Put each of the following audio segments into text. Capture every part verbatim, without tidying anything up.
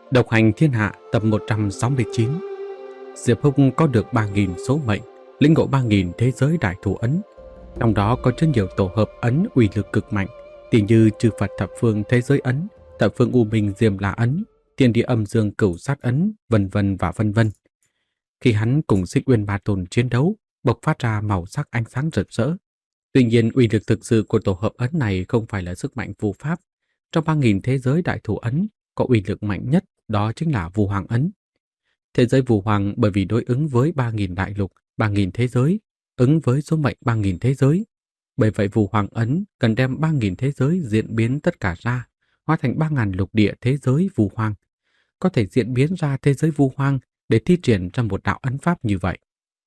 Độc hành thiên hạ tập một trăm sáu mươi chín. Diệp Húc có được ba nghìn số mệnh, lĩnh ngộ ba nghìn thế giới đại thủ ấn. Trong đó có rất nhiều tổ hợp ấn uy lực cực mạnh, tỷ như Chư Phật thập phương thế giới ấn, thập phương U Minh Diêm La ấn, Thiên địa âm dương cửu sát ấn, vân vân và vân vân. Khi hắn cùng Xích Uyên Ma Tôn chiến đấu, bộc phát ra màu sắc ánh sáng rực rỡ. Tuy nhiên, uy lực thực sự của tổ hợp ấn này không phải là sức mạnh phù pháp. Trong ba nghìn thế giới đại thủ ấn, có uy lực mạnh nhất, đó chính là Vu Hoàng ấn. Thế giới Vu Hoàng bởi vì đối ứng với ba nghìn đại lục, ba nghìn thế giới, ứng với số mệnh ba nghìn thế giới. Bởi vậy Vu Hoàng ấn cần đem ba nghìn thế giới diễn biến tất cả ra, hóa thành ba nghìn lục địa thế giới Vu Hoàng. Có thể diễn biến ra thế giới Vu Hoàng để thi triển ra một đạo ấn pháp như vậy.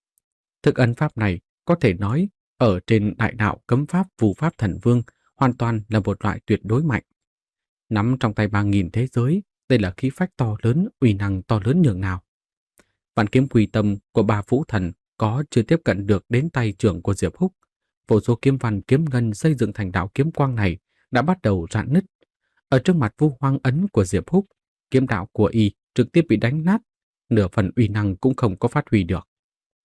Thực ấn pháp này có thể nói ở trên đại đạo cấm pháp Vu Pháp Thần Vương hoàn toàn là một loại tuyệt đối mạnh. Nắm trong tay ba nghìn thế giới, đây là khí phách to lớn, uy năng to lớn nhường nào. Vạn kiếm quỳ tâm của ba vũ thần có chưa tiếp cận được đến tay trưởng của Diệp Húc. Vô số kiếm văn kiếm ngân xây dựng thành đạo kiếm quang này đã bắt đầu rạn nứt. Ở trước mặt Vu Hoang ấn của Diệp Húc, kiếm đạo của y trực tiếp bị đánh nát, nửa phần uy năng cũng không có phát huy được.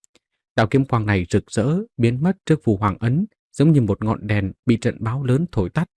Đạo kiếm quang này rực rỡ biến mất trước Vu Hoàng ấn, giống như một ngọn đèn bị trận bão lớn thổi tắt.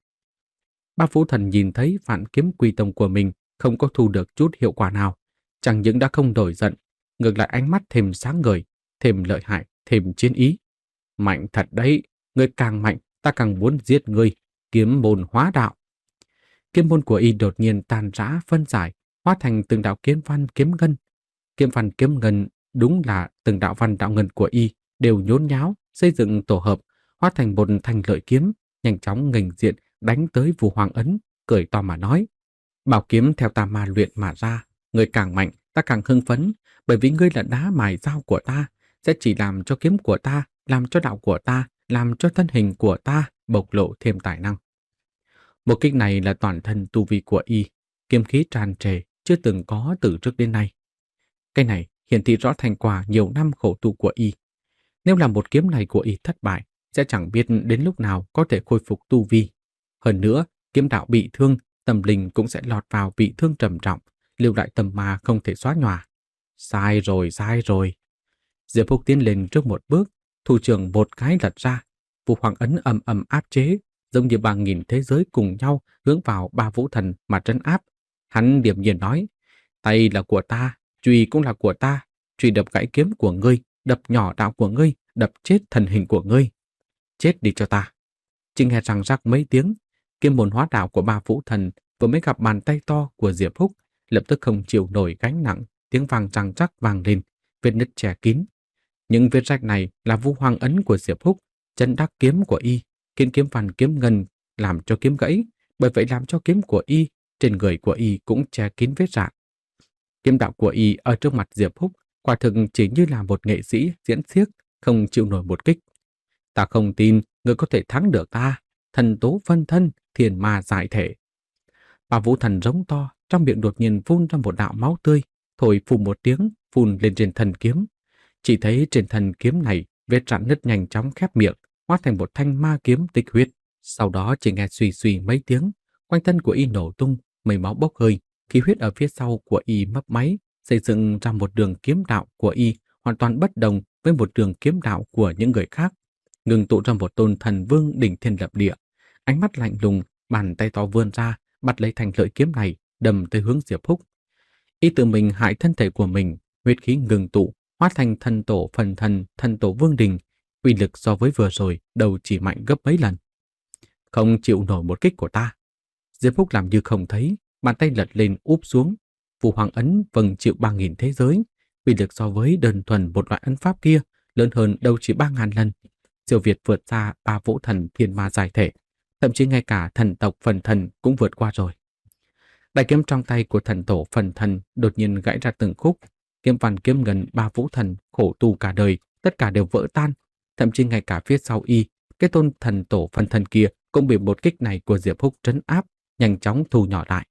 Ba vũ thần nhìn thấy vạn kiếm quy tông của mình không có thu được chút hiệu quả nào, chẳng những đã không đổi giận, ngược lại ánh mắt thêm sáng ngời, thêm lợi hại, thêm chiến ý. Mạnh thật đấy, ngươi càng mạnh, ta càng muốn giết ngươi, kiếm môn hóa đạo. Kiếm môn của y đột nhiên tan rã phân giải, hóa thành từng đạo kiếm văn kiếm ngân. Kiếm văn kiếm ngân đúng là từng đạo văn đạo ngân của y đều nhốn nháo, xây dựng tổ hợp, hóa thành một thanh lợi kiếm, nhanh chóng nghênh diện đánh tới Vu Hoàng ấn, cười to mà nói: bảo kiếm theo ta ma luyện mà ra, ngươi càng mạnh, ta càng hưng phấn, bởi vì ngươi là đá mài dao của ta, sẽ chỉ làm cho kiếm của ta, làm cho đạo của ta, làm cho thân hình của ta bộc lộ thêm tài năng. Một kích này là toàn thân tu vi của y, kiếm khí tràn trề, chưa từng có từ trước đến nay. Cái này hiển thị rõ thành quả nhiều năm khổ tu của y. Nếu là một kiếm này của y thất bại, sẽ chẳng biết đến lúc nào có thể khôi phục tu vi. Hơn nữa, kiếm đạo bị thương, tâm linh cũng sẽ lọt vào bị thương trầm trọng, lưu lại tâm ma không thể xóa nhòa. Sai rồi, sai rồi. Diệp Húc tiến lên trước một bước, thủ trưởng một cái lật ra, Vu Hoàng ấn ầm ầm áp chế, giống như ba nghìn thế giới cùng nhau hướng vào ba vũ thần mà trấn áp. Hắn điềm nhiên nói: tay là của ta, chùy cũng là của ta, chùy đập gãy kiếm của ngươi, đập nhỏ đạo của ngươi, đập chết thần hình của ngươi. Chết đi cho ta. Chỉ nghe răng rắc mấy tiếng, kiếm môn hóa đạo của ba vũ thần vừa mới gặp bàn tay to của Diệp Húc, lập tức không chịu nổi gánh nặng, tiếng vang răng rắc vang lên, vết nứt che kín. Những vết rách này là Vu Hoàng ấn của Diệp Húc, chân đắc kiếm của y, khiến kiếm văn kiếm ngân làm cho kiếm gãy, bởi vậy làm cho kiếm của y, trên người của y cũng che kín vết rạn. Kiếm đạo của y ở trước mặt Diệp Húc quả thực chỉ như là một nghệ sĩ diễn xiếc, không chịu nổi một kích. Ta không tin ngươi có thể thắng được ta, thần tố phân thân, thiền ma giải thể. Bà vũ thần rống to, trong miệng đột nhiên phun ra một đạo máu tươi, thổi phù một tiếng, phun lên trên thần kiếm. Chỉ thấy trên thần kiếm này, vết rạn nứt nhanh chóng khép miệng, hóa thành một thanh ma kiếm tịch huyết. Sau đó chỉ nghe suy suy mấy tiếng, quanh thân của y nổ tung, mây máu bốc hơi, khí huyết ở phía sau của y mấp máy, xây dựng ra một đường kiếm đạo của y hoàn toàn bất đồng với một đường kiếm đạo của những người khác, ngừng tụ ra một tôn thần vương đỉnh thiên lập địa. Ánh mắt lạnh lùng, bàn tay to vươn ra, bắt lấy thanh lợi kiếm này, đâm tới hướng Diệp Húc. Y tự mình hại thân thể của mình, huyết khí ngừng tụ, hóa thành thần tổ phần thần, thần tổ vương đình, uy lực so với vừa rồi đầu chỉ mạnh gấp mấy lần. Không chịu nổi một kích của ta. Diệp Húc làm như không thấy, bàn tay lật lên úp xuống. Vu Hoàng ấn vâng chịu ba nghìn thế giới, uy lực so với đơn thuần một loại ấn pháp kia lớn hơn đâu chỉ ba ngàn lần. Siêu việt vượt xa ba vũ thần thiên ma giải thể, thậm chí ngay cả thần tộc phần thần cũng vượt qua rồi. Đại kiếm trong tay của thần tổ phần thần đột nhiên gãy ra từng khúc, kiếm văn kiếm ngân ba vũ thần khổ tu cả đời, tất cả đều vỡ tan, thậm chí ngay cả phía sau y, cái tôn thần tổ phần thần kia cũng bị một kích này của Diệp Húc trấn áp, nhanh chóng thu nhỏ lại.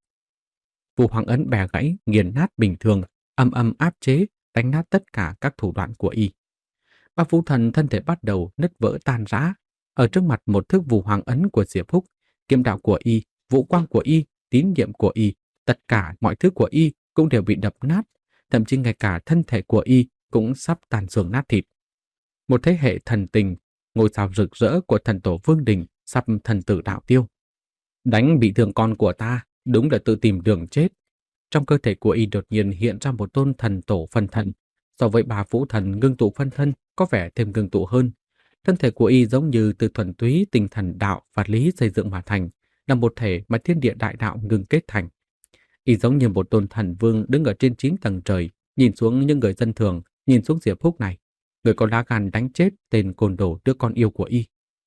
Vu Hoàng ấn bè gãy, nghiền nát bình thường, âm âm áp chế, đánh nát tất cả các thủ đoạn của y. Ba vũ thần thân thể bắt đầu nứt vỡ tan rã. Ở trước mặt một thức Vu Hoàng ấn của Diệp Húc, kiếm đạo của y, vũ quang của y, tín nhiệm của y, tất cả mọi thứ của y cũng đều bị đập nát, thậm chí ngay cả thân thể của y cũng sắp tan xương nát thịt. Một thế hệ thần tình, ngôi sao rực rỡ của thần tổ Vương Đình sắp thần tử đạo tiêu. Đánh bị thương con của ta, đúng là tự tìm đường chết. Trong cơ thể của y đột nhiên hiện ra một tôn thần tổ phân thân, so với bà vũ thần ngưng tụ phân thân có vẻ thêm ngưng tụ hơn. Thân thể của y giống như từ thuần túy tinh thần đạo và lý xây dựng mà thành, là một thể mà thiên địa đại đạo ngưng kết thành. Y giống như một tôn thần vương đứng ở trên chín tầng trời, nhìn xuống những người dân thường, nhìn xuống Diệp Húc này, người có lá gan đánh chết tên côn đồ đứa con yêu của y.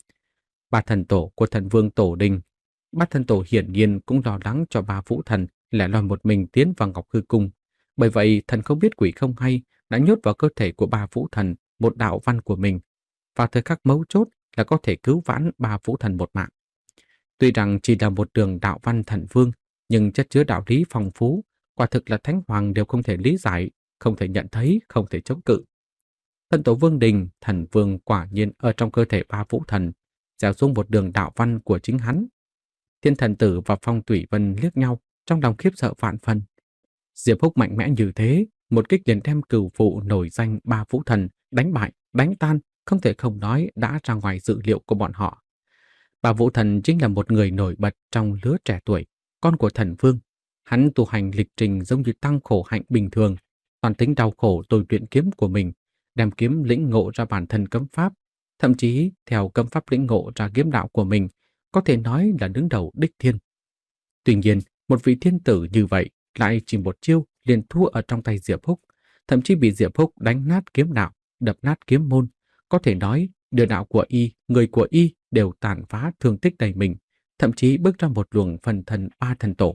Ba thần tổ của thần vương Tổ Đình, ba thần tổ hiển nhiên cũng lo lắng cho ba vũ thần lại loi một mình tiến vào Ngọc Hư Cung. Bởi vậy thần không biết quỷ không hay đã nhốt vào cơ thể của ba vũ thần một đạo văn của mình. Vào thời khắc mấu chốt là có thể cứu vãn ba vũ thần một mạng. Tuy rằng chỉ là một đường đạo văn thần vương, nhưng chất chứa đạo lý phong phú, quả thực là thánh hoàng đều không thể lý giải, không thể nhận thấy, không thể chống cự. Thần tổ Vương Đình, thần vương quả nhiên ở trong cơ thể ba vũ thần, gieo xuống một đường đạo văn của chính hắn. Thiên thần tử và Phong Tủy Vân liếc nhau, trong lòng khiếp sợ vạn phần. Diệp Húc mạnh mẽ như thế, một kích liền đem cửu phụ nổi danh ba vũ thần đánh bại, đánh tan, không thể không nói đã ra ngoài dự liệu của bọn họ. Ba vũ thần chính là một người nổi bật trong lứa trẻ tuổi, con của thần vương. Hắn tu hành lịch trình giống như tăng khổ hạnh bình thường, toàn tính đau khổ tôi luyện kiếm của mình, đem kiếm lĩnh ngộ ra bản thân cấm pháp, thậm chí theo cấm pháp lĩnh ngộ ra kiếm đạo của mình, có thể nói là đứng đầu đích thiên. Tuy nhiên, một vị thiên tử như vậy lại chỉ một chiêu liền thua ở trong tay Diệp Húc, thậm chí bị Diệp Húc đánh nát kiếm đạo, đập nát kiếm môn. Có thể nói, địa đạo của y, người của y đều tàn phá thương tích đầy mình, thậm chí bước ra một luồng phần thần ba thần tổ.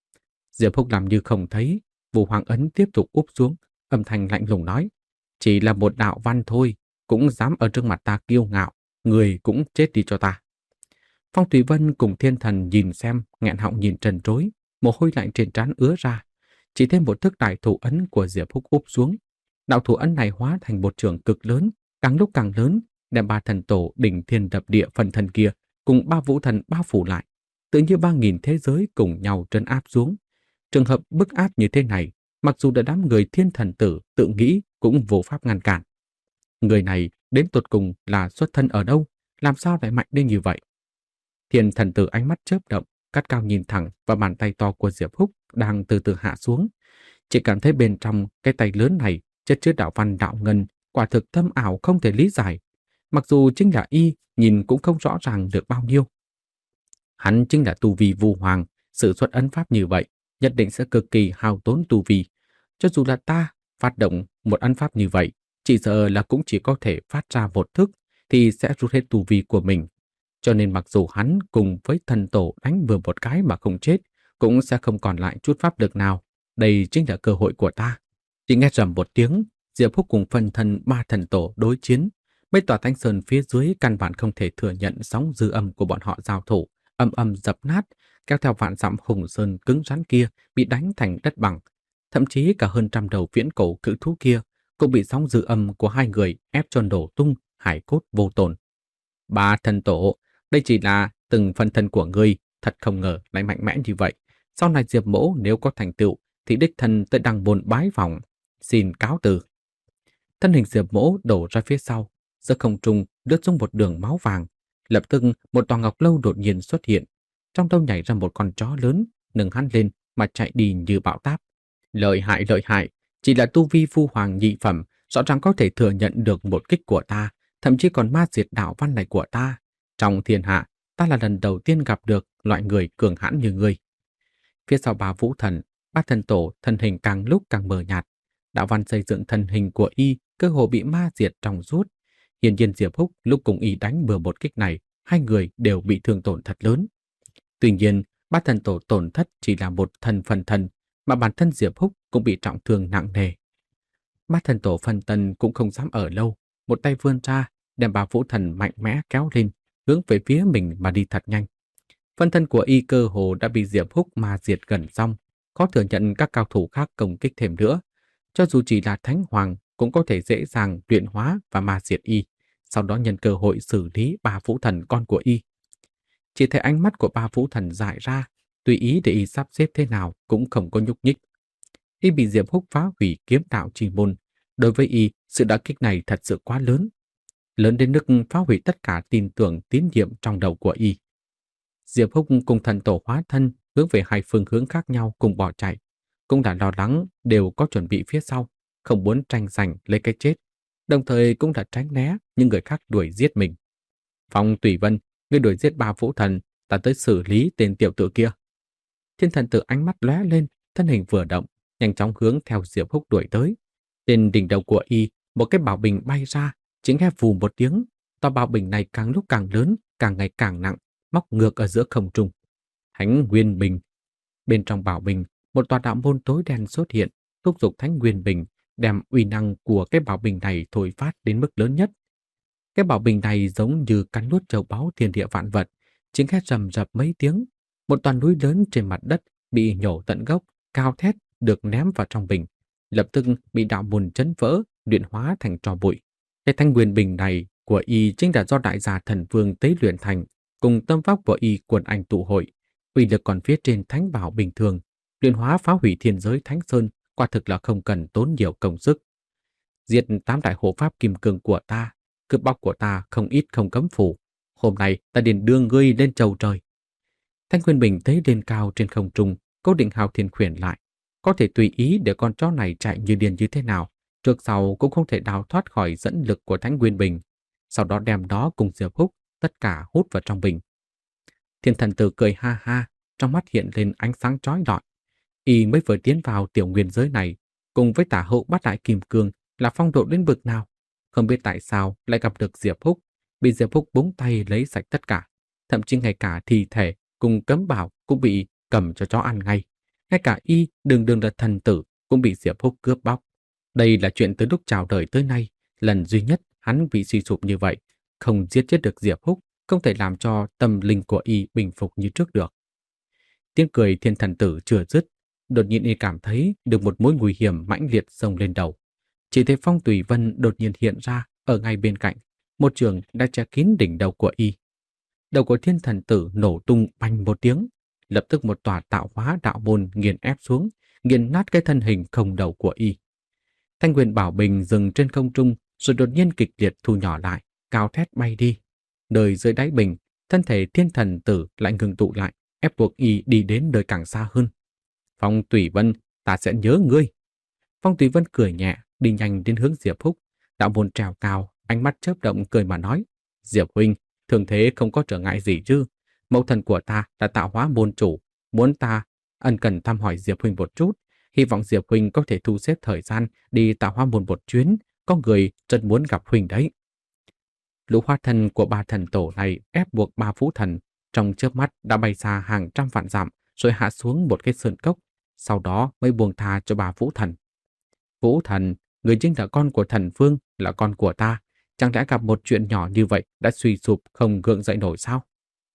Diệp Húc làm như không thấy, Vũ Hoàng ấn tiếp tục úp xuống, âm thanh lạnh lùng nói: "Chỉ là một đạo văn thôi, cũng dám ở trước mặt ta kiêu ngạo, người cũng chết đi cho ta." Phong Thủy Vân cùng Thiên Thần nhìn xem, nghẹn họng nhìn trần trối, mồ hôi lạnh trên trán ứa ra. Chỉ thêm một thức đại thủ ấn của Diệp Húc úp xuống. Đạo thủ ấn này hóa thành một trường cực lớn, càng lúc càng lớn, đem ba thần tổ đỉnh thiên đập địa phần thần kia cùng ba vũ thần bao phủ lại, tự như ba nghìn thế giới cùng nhau trấn áp xuống. Trường hợp bức áp như thế này, mặc dù đã đám người thiên thần tử tự nghĩ cũng vô pháp ngăn cản. Người này đến tột cùng là xuất thân ở đâu, làm sao lại mạnh đến như vậy? Thiên thần tử ánh mắt chớp động, cắt cao nhìn thẳng vào bàn tay to của Diệp Húc đang từ từ hạ xuống. Chỉ cảm thấy bên trong cái tay lớn này chất chứa đạo văn đạo ngân, quả thực thâm ảo không thể lý giải. Mặc dù chính là y, nhìn cũng không rõ ràng được bao nhiêu. Hắn chính là tu vi Vu Hoàng, sử xuất ấn pháp như vậy, nhất định sẽ cực kỳ hao tốn tu vi. Cho dù là ta phát động một ấn pháp như vậy, chỉ sợ là cũng chỉ có thể phát ra một thức, thì sẽ rút hết tu vi của mình. Cho nên mặc dù hắn cùng với thần tổ đánh vừa một cái mà không chết, cũng sẽ không còn lại chút pháp lực nào. Đây chính là cơ hội của ta. Chỉ nghe rầm một tiếng, Diệp Húc cùng phân thân ba thần tổ đối chiến. Mấy tòa thánh sơn phía dưới căn bản không thể thừa nhận sóng dư âm của bọn họ giao thủ, âm âm dập nát, kéo theo vạn dặm hùng sơn cứng rắn kia bị đánh thành đất bằng. Thậm chí cả hơn trăm đầu viễn cổ cự thú kia cũng bị sóng dư âm của hai người ép cho đổ tung, hải cốt vô tồn. Ba thần tổ, đây chỉ là từng phân thân của ngươi, thật không ngờ lại mạnh mẽ như vậy. Sau này Diệp Mỗ nếu có thành tựu thì đích thân tới đăng bồn bái vòng, xin cáo từ. Thân hình Diệp Mỗ đổ ra phía sau, giữa không trung lướt xuống một đường máu vàng. Lập tức một tòa ngọc lâu đột nhiên xuất hiện, trong đâu nhảy ra một con chó lớn, nâng hắn lên mà chạy đi như bão táp. Lợi hại lợi hại, chỉ là tu vi Phu Hoàng nhị phẩm, rõ ràng có thể thừa nhận được một kích của ta, thậm chí còn ma diệt đạo văn này của ta. Trong thiên hạ, ta là lần đầu tiên gặp được loại người cường hãn như ngươi. Phía sau ba vũ thần, ba thần tổ thân hình càng lúc càng mờ nhạt. Đạo văn xây dựng thân hình của y cơ hồ bị ma diệt trong suốt. Hiển nhiên Diệp Húc lúc cùng y đánh bừa một kích này, hai người đều bị thương tổn thật lớn. Tuy nhiên, ba thần tổ tổn thất chỉ là một thần phần thần, mà bản thân Diệp Húc cũng bị trọng thương nặng nề. Ba thần tổ phân tân cũng không dám ở lâu, một tay vươn ra, đem ba vũ thần mạnh mẽ kéo lên, hướng về phía mình mà đi thật nhanh. Phân thân của y cơ hồ đã bị Diệp Húc ma diệt gần xong, khó thừa nhận các cao thủ khác công kích thêm nữa. Cho dù chỉ là thánh hoàng cũng có thể dễ dàng luyện hóa và ma diệt y, sau đó nhân cơ hội xử lý ba vũ thần con của y. Chỉ thấy ánh mắt của ba vũ thần dại ra, tùy ý để y sắp xếp thế nào cũng không có nhúc nhích. Y bị Diệp Húc phá hủy kiếm đạo chi môn. Đối với Y, sự đả kích này thật sự quá lớn. Lớn đến mức phá hủy tất cả tin tưởng tín nhiệm trong đầu của Y. Diệp Húc cùng thần tổ hóa thân hướng về hai phương hướng khác nhau cùng bỏ chạy. Cũng đã lo lắng đều có chuẩn bị phía sau, không muốn tranh giành lấy cái chết. Đồng thời cũng đã tránh né những người khác đuổi giết mình. Phong Tùy Vân, ngươi đuổi giết ba vũ thần, ta tới xử lý tên tiểu tử kia. Thiên thần tử ánh mắt lóe lên, thân hình vừa động, nhanh chóng hướng theo Diệp Húc đuổi tới. Trên đỉnh đầu của Y, một cái bảo bình bay ra, chỉ nghe vù một tiếng, tòa bảo bình này càng lúc càng lớn, càng ngày càng nặng, móc ngược ở giữa không trung. Thánh Nguyên Bình. Bên trong bảo bình, một tòa đạo môn tối đen xuất hiện, thúc giục Thánh Nguyên Bình, đem uy năng của cái bảo bình này thổi phát đến mức lớn nhất. Cái bảo bình này giống như cắn nuốt châu báu thiên địa vạn vật, chính khét rầm rập mấy tiếng, một toàn núi lớn trên mặt đất bị nhổ tận gốc, cao thét được ném vào trong bình, lập tức bị đạo môn chấn vỡ, luyện hóa thành tro bụi. Cái Thánh Nguyên Bình này của Y chính là do đại gia thần vương tế luyện thành, cùng tâm pháp của Y quần anh tụ hội, uy lực còn phía trên thánh bảo bình thường, luyện hóa phá hủy thiên giới thánh sơn, quả thực là không cần tốn nhiều công sức. Diệt tám đại hộ pháp kim cương của ta, cướp bóc của ta không ít không cấm phủ. Hôm nay ta liền đưa ngươi lên chầu trời. Thanh Nguyên Bình thấy lên cao trên không trung, Cố Định Hào Thiên khuyển lại, có thể tùy ý để con chó này chạy như điên như thế nào, trước sau cũng không thể đào thoát khỏi dẫn lực của Thánh Nguyên Bình. Sau đó đem đó cùng Diệp Húc tất cả hút vào trong bình. Thiên thần tử cười ha ha, trong mắt hiện lên ánh sáng chói lọi. Y mới vừa tiến vào tiểu nguyên giới này, cùng với tả hậu bát đại kim cương là phong độ đến bực nào. Không biết tại sao lại gặp được Diệp Húc, bị Diệp Húc búng tay lấy sạch tất cả. Thậm chí ngay cả thi thể cùng cấm bảo cũng bị cầm cho chó ăn ngay. Ngay cả Y đường đường là thần tử cũng bị Diệp Húc cướp bóc. Đây là chuyện từ lúc chào đời tới nay, lần duy nhất hắn bị suy sụp như vậy, không giết chết được Diệp Húc, không thể làm cho tâm linh của Y bình phục như trước được. Tiếng cười thiên thần tử chưa dứt, đột nhiên Y cảm thấy được một mối nguy hiểm mãnh liệt xông lên đầu. Chỉ thấy Phong Tùy Vân đột nhiên hiện ra ở ngay bên cạnh, một trường đã che kín đỉnh đầu của Y. Đầu của thiên thần tử nổ tung bành một tiếng, lập tức một tòa tạo hóa đạo môn nghiền ép xuống, nghiền nát cái thân hình không đầu của Y. Thanh Nguyên Bảo Bình dừng trên không trung, rồi đột nhiên kịch liệt thu nhỏ lại, cao thét bay đi. Nơi dưới đáy bình, thân thể thiên thần tử lại ngừng tụ lại, ép buộc Y đi đến nơi càng xa hơn. Phong Tùy Vân, ta sẽ nhớ ngươi. Phong Tùy Vân cười nhẹ, đi nhanh đến hướng Diệp Húc. Đạo môn trèo cao, ánh mắt chớp động cười mà nói: Diệp huynh, thường thế không có trở ngại gì chứ? Mẫu thần của ta đã tạo hóa môn chủ, muốn ta ân cần thăm hỏi Diệp huynh một chút, hy vọng Diệp huynh có thể thu xếp thời gian đi tạo hóa môn một chuyến, có người rất muốn gặp huynh đấy. Lũ hóa thân của ba thần tổ này ép buộc ba vũ thần, trong chớp mắt đã bay xa hàng trăm vạn dặm, rồi hạ xuống một cái sơn cốc, sau đó mới buông tha cho ba vũ thần. Vũ thần, người chính là con của thần vương, là con của ta, chẳng lẽ gặp một chuyện nhỏ như vậy đã suy sụp không gượng dậy nổi sao?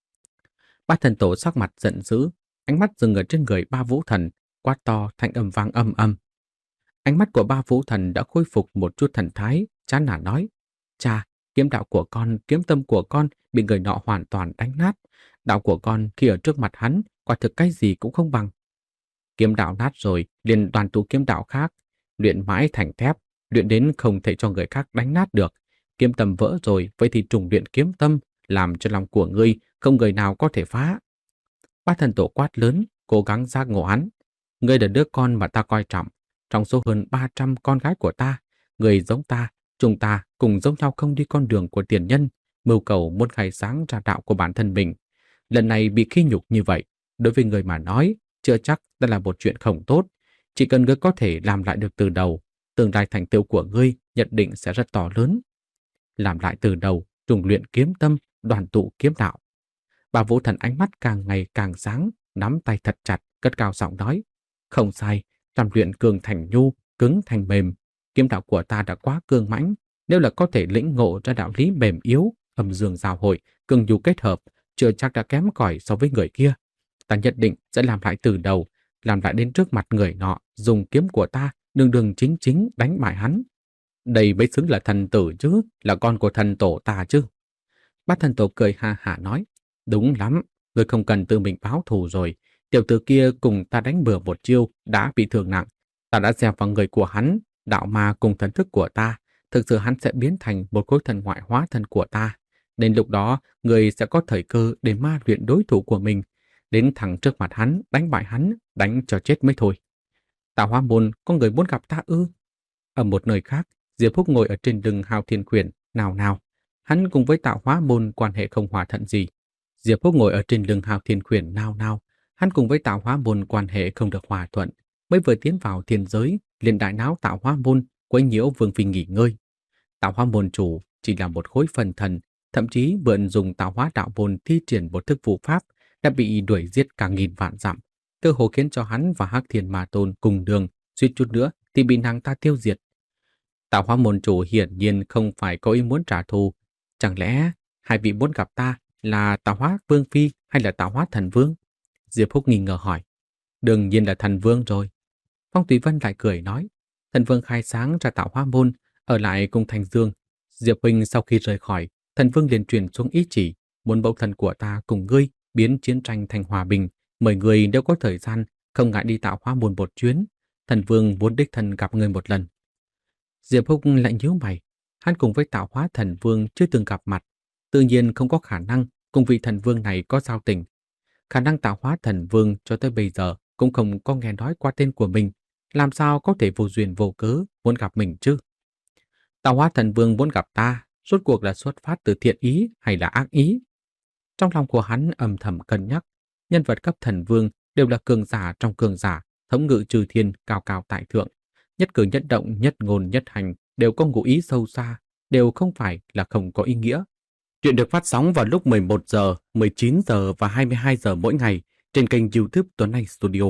Ba thần tổ sắc mặt giận dữ, ánh mắt dừng ở trên người ba vũ thần, quát to thanh âm vang âm âm. Ánh mắt của ba vũ thần đã khôi phục một chút thần thái, chán nản nói: Cha, kiếm đạo của con, kiếm tâm của con bị người nọ hoàn toàn đánh nát. Đạo của con khi ở trước mặt hắn, quả thực cái gì cũng không bằng. Kiếm đạo nát rồi, liền đoàn tụ kiếm đạo khác, luyện mãi thành thép, luyện đến không thể cho người khác đánh nát được. Kiếm tâm vỡ rồi, vậy thì trùng luyện kiếm tâm, làm cho lòng của ngươi không người nào có thể phá. Ba thần tổ quát lớn, cố gắng giác ngộ hắn. Ngươi là đứa con mà ta coi trọng. Trong số hơn ba trăm con gái của ta, người giống ta, chúng ta cùng giống nhau không đi con đường của tiền nhân, mưu cầu muốn khai sáng ra đạo của bản thân mình. Lần này bị khi nhục như vậy, đối với người mà nói, chưa chắc đã là một chuyện không tốt. Chỉ cần ngươi có thể làm lại được từ đầu, tương lai thành tựu của ngươi nhất định sẽ rất to lớn. Làm lại từ đầu, trùng luyện kiếm tâm, đoàn tụ kiếm đạo. Bà Vũ Thần ánh mắt càng ngày càng sáng, nắm tay thật chặt, cất cao giọng nói: Không sai, làm luyện cường thành nhu, cứng thành mềm. Kiếm đạo của ta đã quá cương mãnh, nếu là có thể lĩnh ngộ ra đạo lý mềm yếu, âm dương giao hội, cường nhu kết hợp, chưa chắc đã kém cỏi so với người kia. Ta nhất định sẽ làm lại từ đầu, làm lại đến trước mặt người nọ, dùng kiếm của ta, đường đường chính chính đánh bại hắn. Đây mới xứng là thần tử chứ, là con của thần tổ ta chứ. Bát thần tổ cười ha hả nói: Đúng lắm, người không cần tự mình báo thù rồi. Tiểu tử kia cùng ta đánh bừa một chiêu đã bị thương nặng. Ta đã gieo vào người của hắn, đạo ma cùng thần thức của ta, thực sự hắn sẽ biến thành một khối thần ngoại hóa thân của ta. Đến lúc đó, người sẽ có thời cơ để ma luyện đối thủ của mình, đến thẳng trước mặt hắn, đánh bại hắn, đánh cho chết mới thôi. Tạo Hóa Môn có người muốn gặp ta ư? Ở một nơi khác, Diệp Húc ngồi ở trên lưng Hạo Thiên Quyền, nào nào. Hắn cùng với Tạo Hóa Môn quan hệ không hòa thuận gì. Diệp Húc ngồi ở trên lưng Hạo Thiên Quyền, nào nào. Hắn cùng với Tạo Hóa Môn quan hệ không được hòa thuận. Mới vừa tiến vào thiên giới, liền đại náo Tạo Hóa Môn, quấy nhiễu Vương Phi nghỉ ngơi. Tạo Hóa Môn chủ chỉ là một khối phần thần, thậm chí mượn dùng Tạo Hóa Đạo Môn thi triển một thức phù pháp, đã bị đuổi giết cả nghìn vạn dặm, cơ hồ khiến cho hắn và Hắc Thiên Ma Tôn cùng đường, suýt chút nữa thì bị nàng ta tiêu diệt. Tạo Hóa Môn chủ hiển nhiên không phải có ý muốn trả thù. Chẳng lẽ hai vị muốn gặp ta là Tạo Hóa Vương Phi hay là Tạo Hóa Thần Vương? Diệp Húc nghi ngờ hỏi. Đương nhiên là Thần Vương rồi. Phong Thủy Vân lại cười nói. Thần Vương khai sáng ra Tạo Hóa Môn, ở lại cùng Thành Dương. Diệp huynh sau khi rời khỏi, Thần Vương liền truyền xuống ý chỉ, muốn mẫu thần của ta cùng ngươi biến chiến tranh thành hòa bình. Mời người nếu có thời gian, không ngại đi Tạo Hóa Môn một chuyến. Thần Vương muốn đích thân gặp người một lần. Diệp Húc lại nhíu mày. Hắn cùng với Tạo Hóa Thần Vương chưa từng gặp mặt, tự nhiên không có khả năng cùng vị thần vương này có giao tình. Khả năng Tạo Hóa Thần Vương cho tới bây giờ cũng không có nghe nói qua tên của mình, làm sao có thể vô duyên vô cớ muốn gặp mình chứ? Tạo Hóa Thần Vương muốn gặp ta, rốt cuộc là xuất phát từ thiện ý hay là ác ý? Trong lòng của hắn âm thầm cân nhắc, nhân vật cấp thần vương đều là cường giả trong cường giả, thống ngự trừ thiên cao cao tại thượng, nhất cử nhất động, nhất ngôn nhất hành đều có ngụ ý sâu xa, đều không phải là không có ý nghĩa. Chuyện được phát sóng vào lúc mười một giờ, mười chín giờ và hai mươi hai giờ mỗi ngày trên kênh YouTube Tuấn Anh Studio.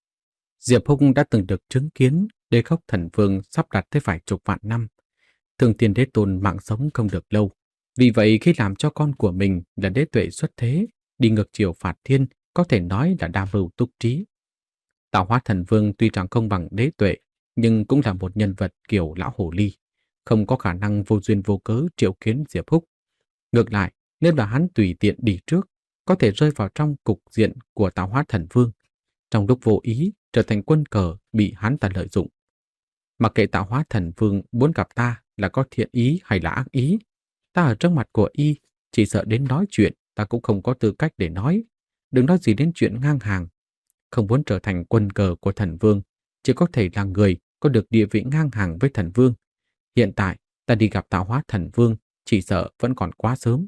Diệp Húc đã từng được chứng kiến Đế Khốc Thần Vương sắp đặt tới vài chục vạn năm. Thường Thiên Đế Tôn mạng sống không được lâu. Vì vậy khi làm cho con của mình là đế tuệ xuất thế, đi ngược chiều phạt thiên, có thể nói là đa mưu túc trí. Tạo Hóa Thần Vương tuy rằng không bằng đế tuệ, nhưng cũng là một nhân vật kiểu lão hồ ly, không có khả năng vô duyên vô cớ triệu kiến Diệp Húc. Ngược lại, nếu là hắn tùy tiện đi trước, có thể rơi vào trong cục diện của Tạo Hóa Thần Vương, trong lúc vô ý trở thành quân cờ bị hắn ta lợi dụng. Mặc kệ Tạo Hóa Thần Vương muốn gặp ta là có thiện ý hay là ác ý, ta ở trước mặt của y, chỉ sợ đến nói chuyện ta cũng không có tư cách để nói, đừng nói gì đến chuyện ngang hàng. Không muốn trở thành quân cờ của thần vương, chỉ có thể là người có được địa vị ngang hàng với thần vương. Hiện tại, ta đi gặp Tạo Hóa Thần Vương, chỉ sợ vẫn còn quá sớm.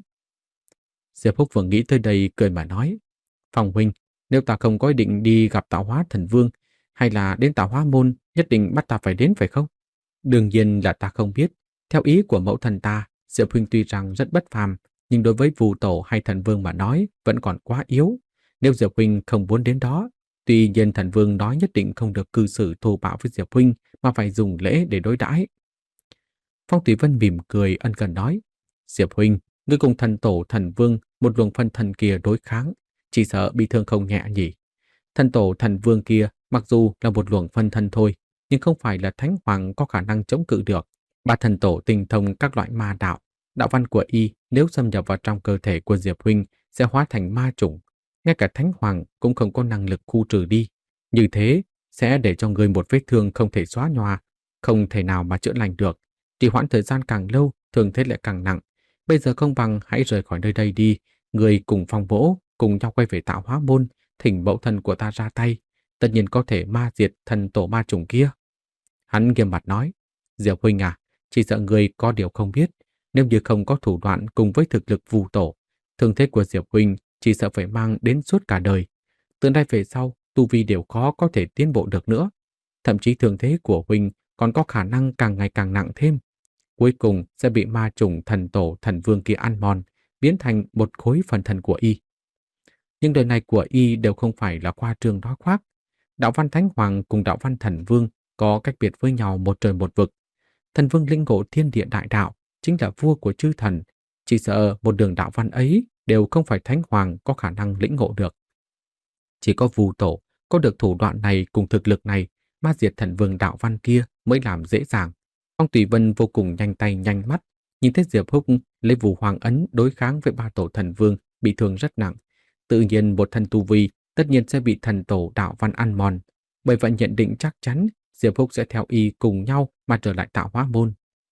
Diệp Húc vừa nghĩ tới đây cười mà nói, Phong huynh, nếu ta không có ý định đi gặp Tạo Hóa Thần Vương, hay là đến Tạo Hóa Môn nhất định bắt ta phải đến phải không? Đương nhiên là ta không biết. Theo ý của mẫu thần ta, Diệp huynh tuy rằng rất bất phàm, nhưng đối với Vu Tổ hay Thần Vương mà nói vẫn còn quá yếu. Nếu Diệp huynh không muốn đến đó, tuy nhiên Thần Vương nói nhất định không được cư xử thô bạo với Diệp huynh, mà phải dùng lễ để đối đãi. Phong Thủy Vân mỉm cười ân cần nói, Diệp huynh, ngươi cùng thần tổ thần vương một luồng phân thần kia đối kháng, chỉ sợ bị thương không nhẹ nhỉ. Thần tổ thần vương kia mặc dù là một luồng phân thân thôi, nhưng không phải là thánh hoàng có khả năng chống cự được. Ba thần tổ tinh thông các loại ma đạo, đạo văn của y nếu xâm nhập vào trong cơ thể của Diệp huynh sẽ hóa thành ma chủng. Ngay cả thánh hoàng cũng không có năng lực khu trừ đi. Như thế sẽ để cho người một vết thương không thể xóa nhòa, không thể nào mà chữa lành được. Trì hoãn thời gian càng lâu, thường thế lại càng nặng. Bây giờ không bằng hãy rời khỏi nơi đây đi. Người cùng Phong Vỗ, cùng nhau quay về Tạo Hóa Môn, thỉnh mẫu thần của ta ra tay. Tất nhiên có thể ma diệt thần tổ ma chủng kia. Hắn nghiêm mặt nói, Diệp huynh à, chỉ sợ người có điều không biết. Nếu như không có thủ đoạn cùng với thực lực Vu Tổ, thương thế của Diệp huynh chỉ sợ phải mang đến suốt cả đời. Từ nay về sau, tu vi đều khó có thể tiến bộ được nữa. Thậm chí thương thế của huynh còn có khả năng càng ngày càng nặng thêm. Cuối cùng sẽ bị ma chủng thần tổ thần vương kia ăn mòn, biến thành một khối phần thần của y. Nhưng đời này của y đều không phải là khoa trương nói khoác. Đạo văn Thánh Hoàng cùng đạo văn thần vương có cách biệt với nhau một trời một vực. Thần vương linh ngộ thiên địa đại đạo, chính là vua của chư thần. Chỉ sợ một đường đạo văn ấy đều không phải Thánh Hoàng có khả năng lĩnh ngộ được. Chỉ có Vu Tổ có được thủ đoạn này cùng thực lực này, ma diệt thần vương đạo văn kia mới làm dễ dàng. Phong Thủy Vân vô cùng nhanh tay nhanh mắt, nhìn thấy Diệp Húc lấy Vũ Hoàng ấn đối kháng với ba tổ thần vương bị thương rất nặng. Tự nhiên một thần tu vi tất nhiên sẽ bị thần tổ đạo văn ăn mòn. Bởi vậy nhận định chắc chắn Diệp Húc sẽ theo y cùng nhau mà trở lại Tạo Hóa môn.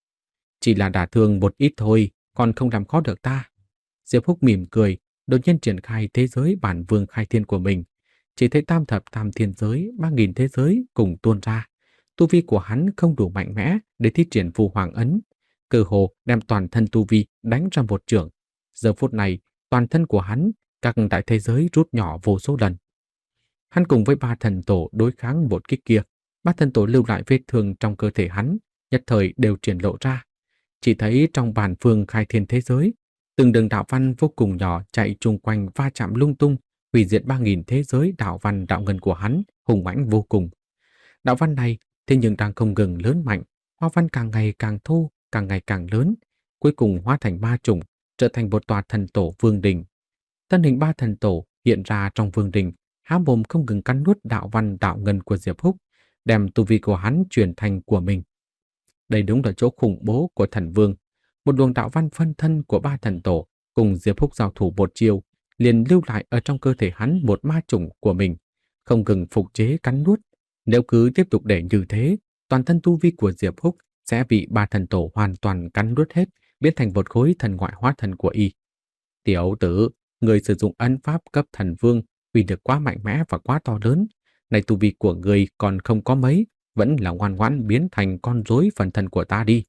Chỉ là đả thương một ít thôi, còn không làm khó được ta. Diệp Húc mỉm cười, đột nhiên triển khai thế giới bản vương khai thiên của mình. Chỉ thấy tam thập tam thiên giới, ba nghìn thế giới cùng tuôn ra. Tu vi của hắn không đủ mạnh mẽ để thi triển phù hoàng ấn. Cơ hồ đem toàn thân tu vi đánh ra một trường. Giờ phút này, toàn thân của hắn, các đại thế giới rút nhỏ vô số lần. Hắn cùng với ba thần tổ đối kháng một kích kia. Ba thần tổ lưu lại vết thương trong cơ thể hắn, nhất thời đều triển lộ ra. Chỉ thấy trong bản phương khai thiên thế giới, từng đường đạo văn vô cùng nhỏ chạy chung quanh va chạm lung tung, hủy diệt ba nghìn thế giới đạo văn đạo ngân của hắn, hùng mãnh vô cùng. Đạo văn này thế nhưng đang không ngừng lớn mạnh, hoa văn càng ngày càng thô, càng ngày càng lớn, cuối cùng hóa thành ba chủng, trở thành một tòa thần tổ vương đình. Thân hình ba thần tổ hiện ra trong vương đình, há mồm không ngừng cắn nuốt đạo văn đạo ngân của Diệp Húc, đem tu vi của hắn chuyển thành của mình. Đây đúng là chỗ khủng bố của thần vương. Một luồng đạo văn phân thân của ba thần tổ cùng Diệp Húc giao thủ một chiều, liền lưu lại ở trong cơ thể hắn một ma chủng của mình, không ngừng phục chế cắn nuốt. Nếu cứ tiếp tục để như thế, toàn thân tu vi của Diệp Húc sẽ bị ba thần tổ hoàn toàn cắn nuốt hết, biến thành một khối thần ngoại hóa thần của y. Tiểu tử, người sử dụng ấn pháp cấp thần vương, uy lực quá mạnh mẽ và quá to lớn. Này tu vi của người còn không có mấy, vẫn là ngoan ngoãn biến thành con rối phần thân của ta đi.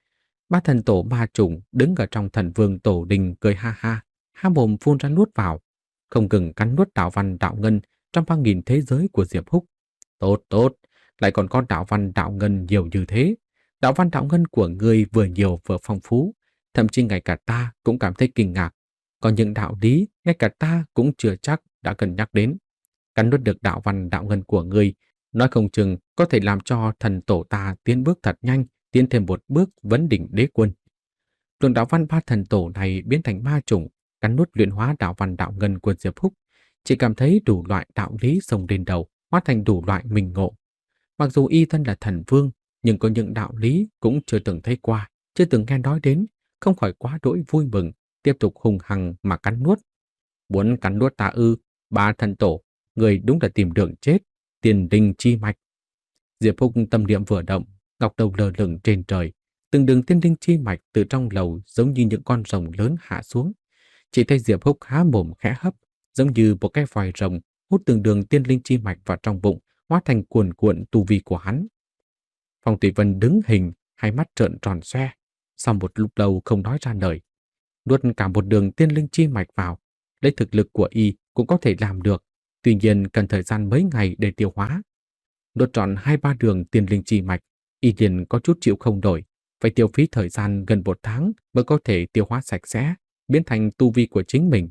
Ba thần tổ ba chủng đứng ở trong thần vương tổ đình cười ha ha, há mồm phun ra nuốt vào, không ngừng cắn nuốt đạo văn đạo ngân trong ba nghìn thế giới của Diệp Húc. Tốt tốt, lại còn có đạo văn đạo ngân nhiều như thế. Đạo văn đạo ngân của ngươi vừa nhiều vừa phong phú, thậm chí ngay cả ta cũng cảm thấy kinh ngạc. Còn những đạo lý ngay cả ta cũng chưa chắc đã cân nhắc đến. Cắn nuốt được đạo văn đạo ngân của ngươi, nói không chừng có thể làm cho thần tổ ta tiến bước thật nhanh, tiến thêm một bước vấn đỉnh đế quân. Luồng đạo văn ba thần tổ này biến thành ma chủng, cắn nuốt luyện hóa đạo văn đạo ngân của Diệp Húc, chỉ cảm thấy đủ loại đạo lý xông lên đầu, hóa thành đủ loại mình ngộ. Mặc dù y thân là thần vương, nhưng có những đạo lý cũng chưa từng thấy qua, chưa từng nghe nói đến, không khỏi quá đỗi vui mừng, tiếp tục hùng hằng mà cắn nuốt. Muốn cắn nuốt ta ư? Ba thần tổ, người đúng là tìm đường chết, tiền đình chi mạch. Diệp Húc tâm niệm vừa động, ngọc đầu lơ lửng trên trời, từng đường tiên linh chi mạch từ trong lầu giống như những con rồng lớn hạ xuống. Chỉ thấy Diệp Húc há mồm khẽ hấp, giống như một cái vòi rồng hút từng đường tiên linh chi mạch vào trong bụng, hóa thành cuồn cuộn tu vi của hắn. Phong Thủy Vân đứng hình, hai mắt trợn tròn xoe, sau một lúc lâu không nói ra lời. Nuốt cả một đường tiên linh chi mạch vào, lấy thực lực của y cũng có thể làm được, tuy nhiên cần thời gian mấy ngày để tiêu hóa. Nuốt trọn hai ba đường tiên linh chi mạch, y liền có chút chịu không nổi, phải tiêu phí thời gian gần một tháng mới có thể tiêu hóa sạch sẽ, biến thành tu vi của chính mình.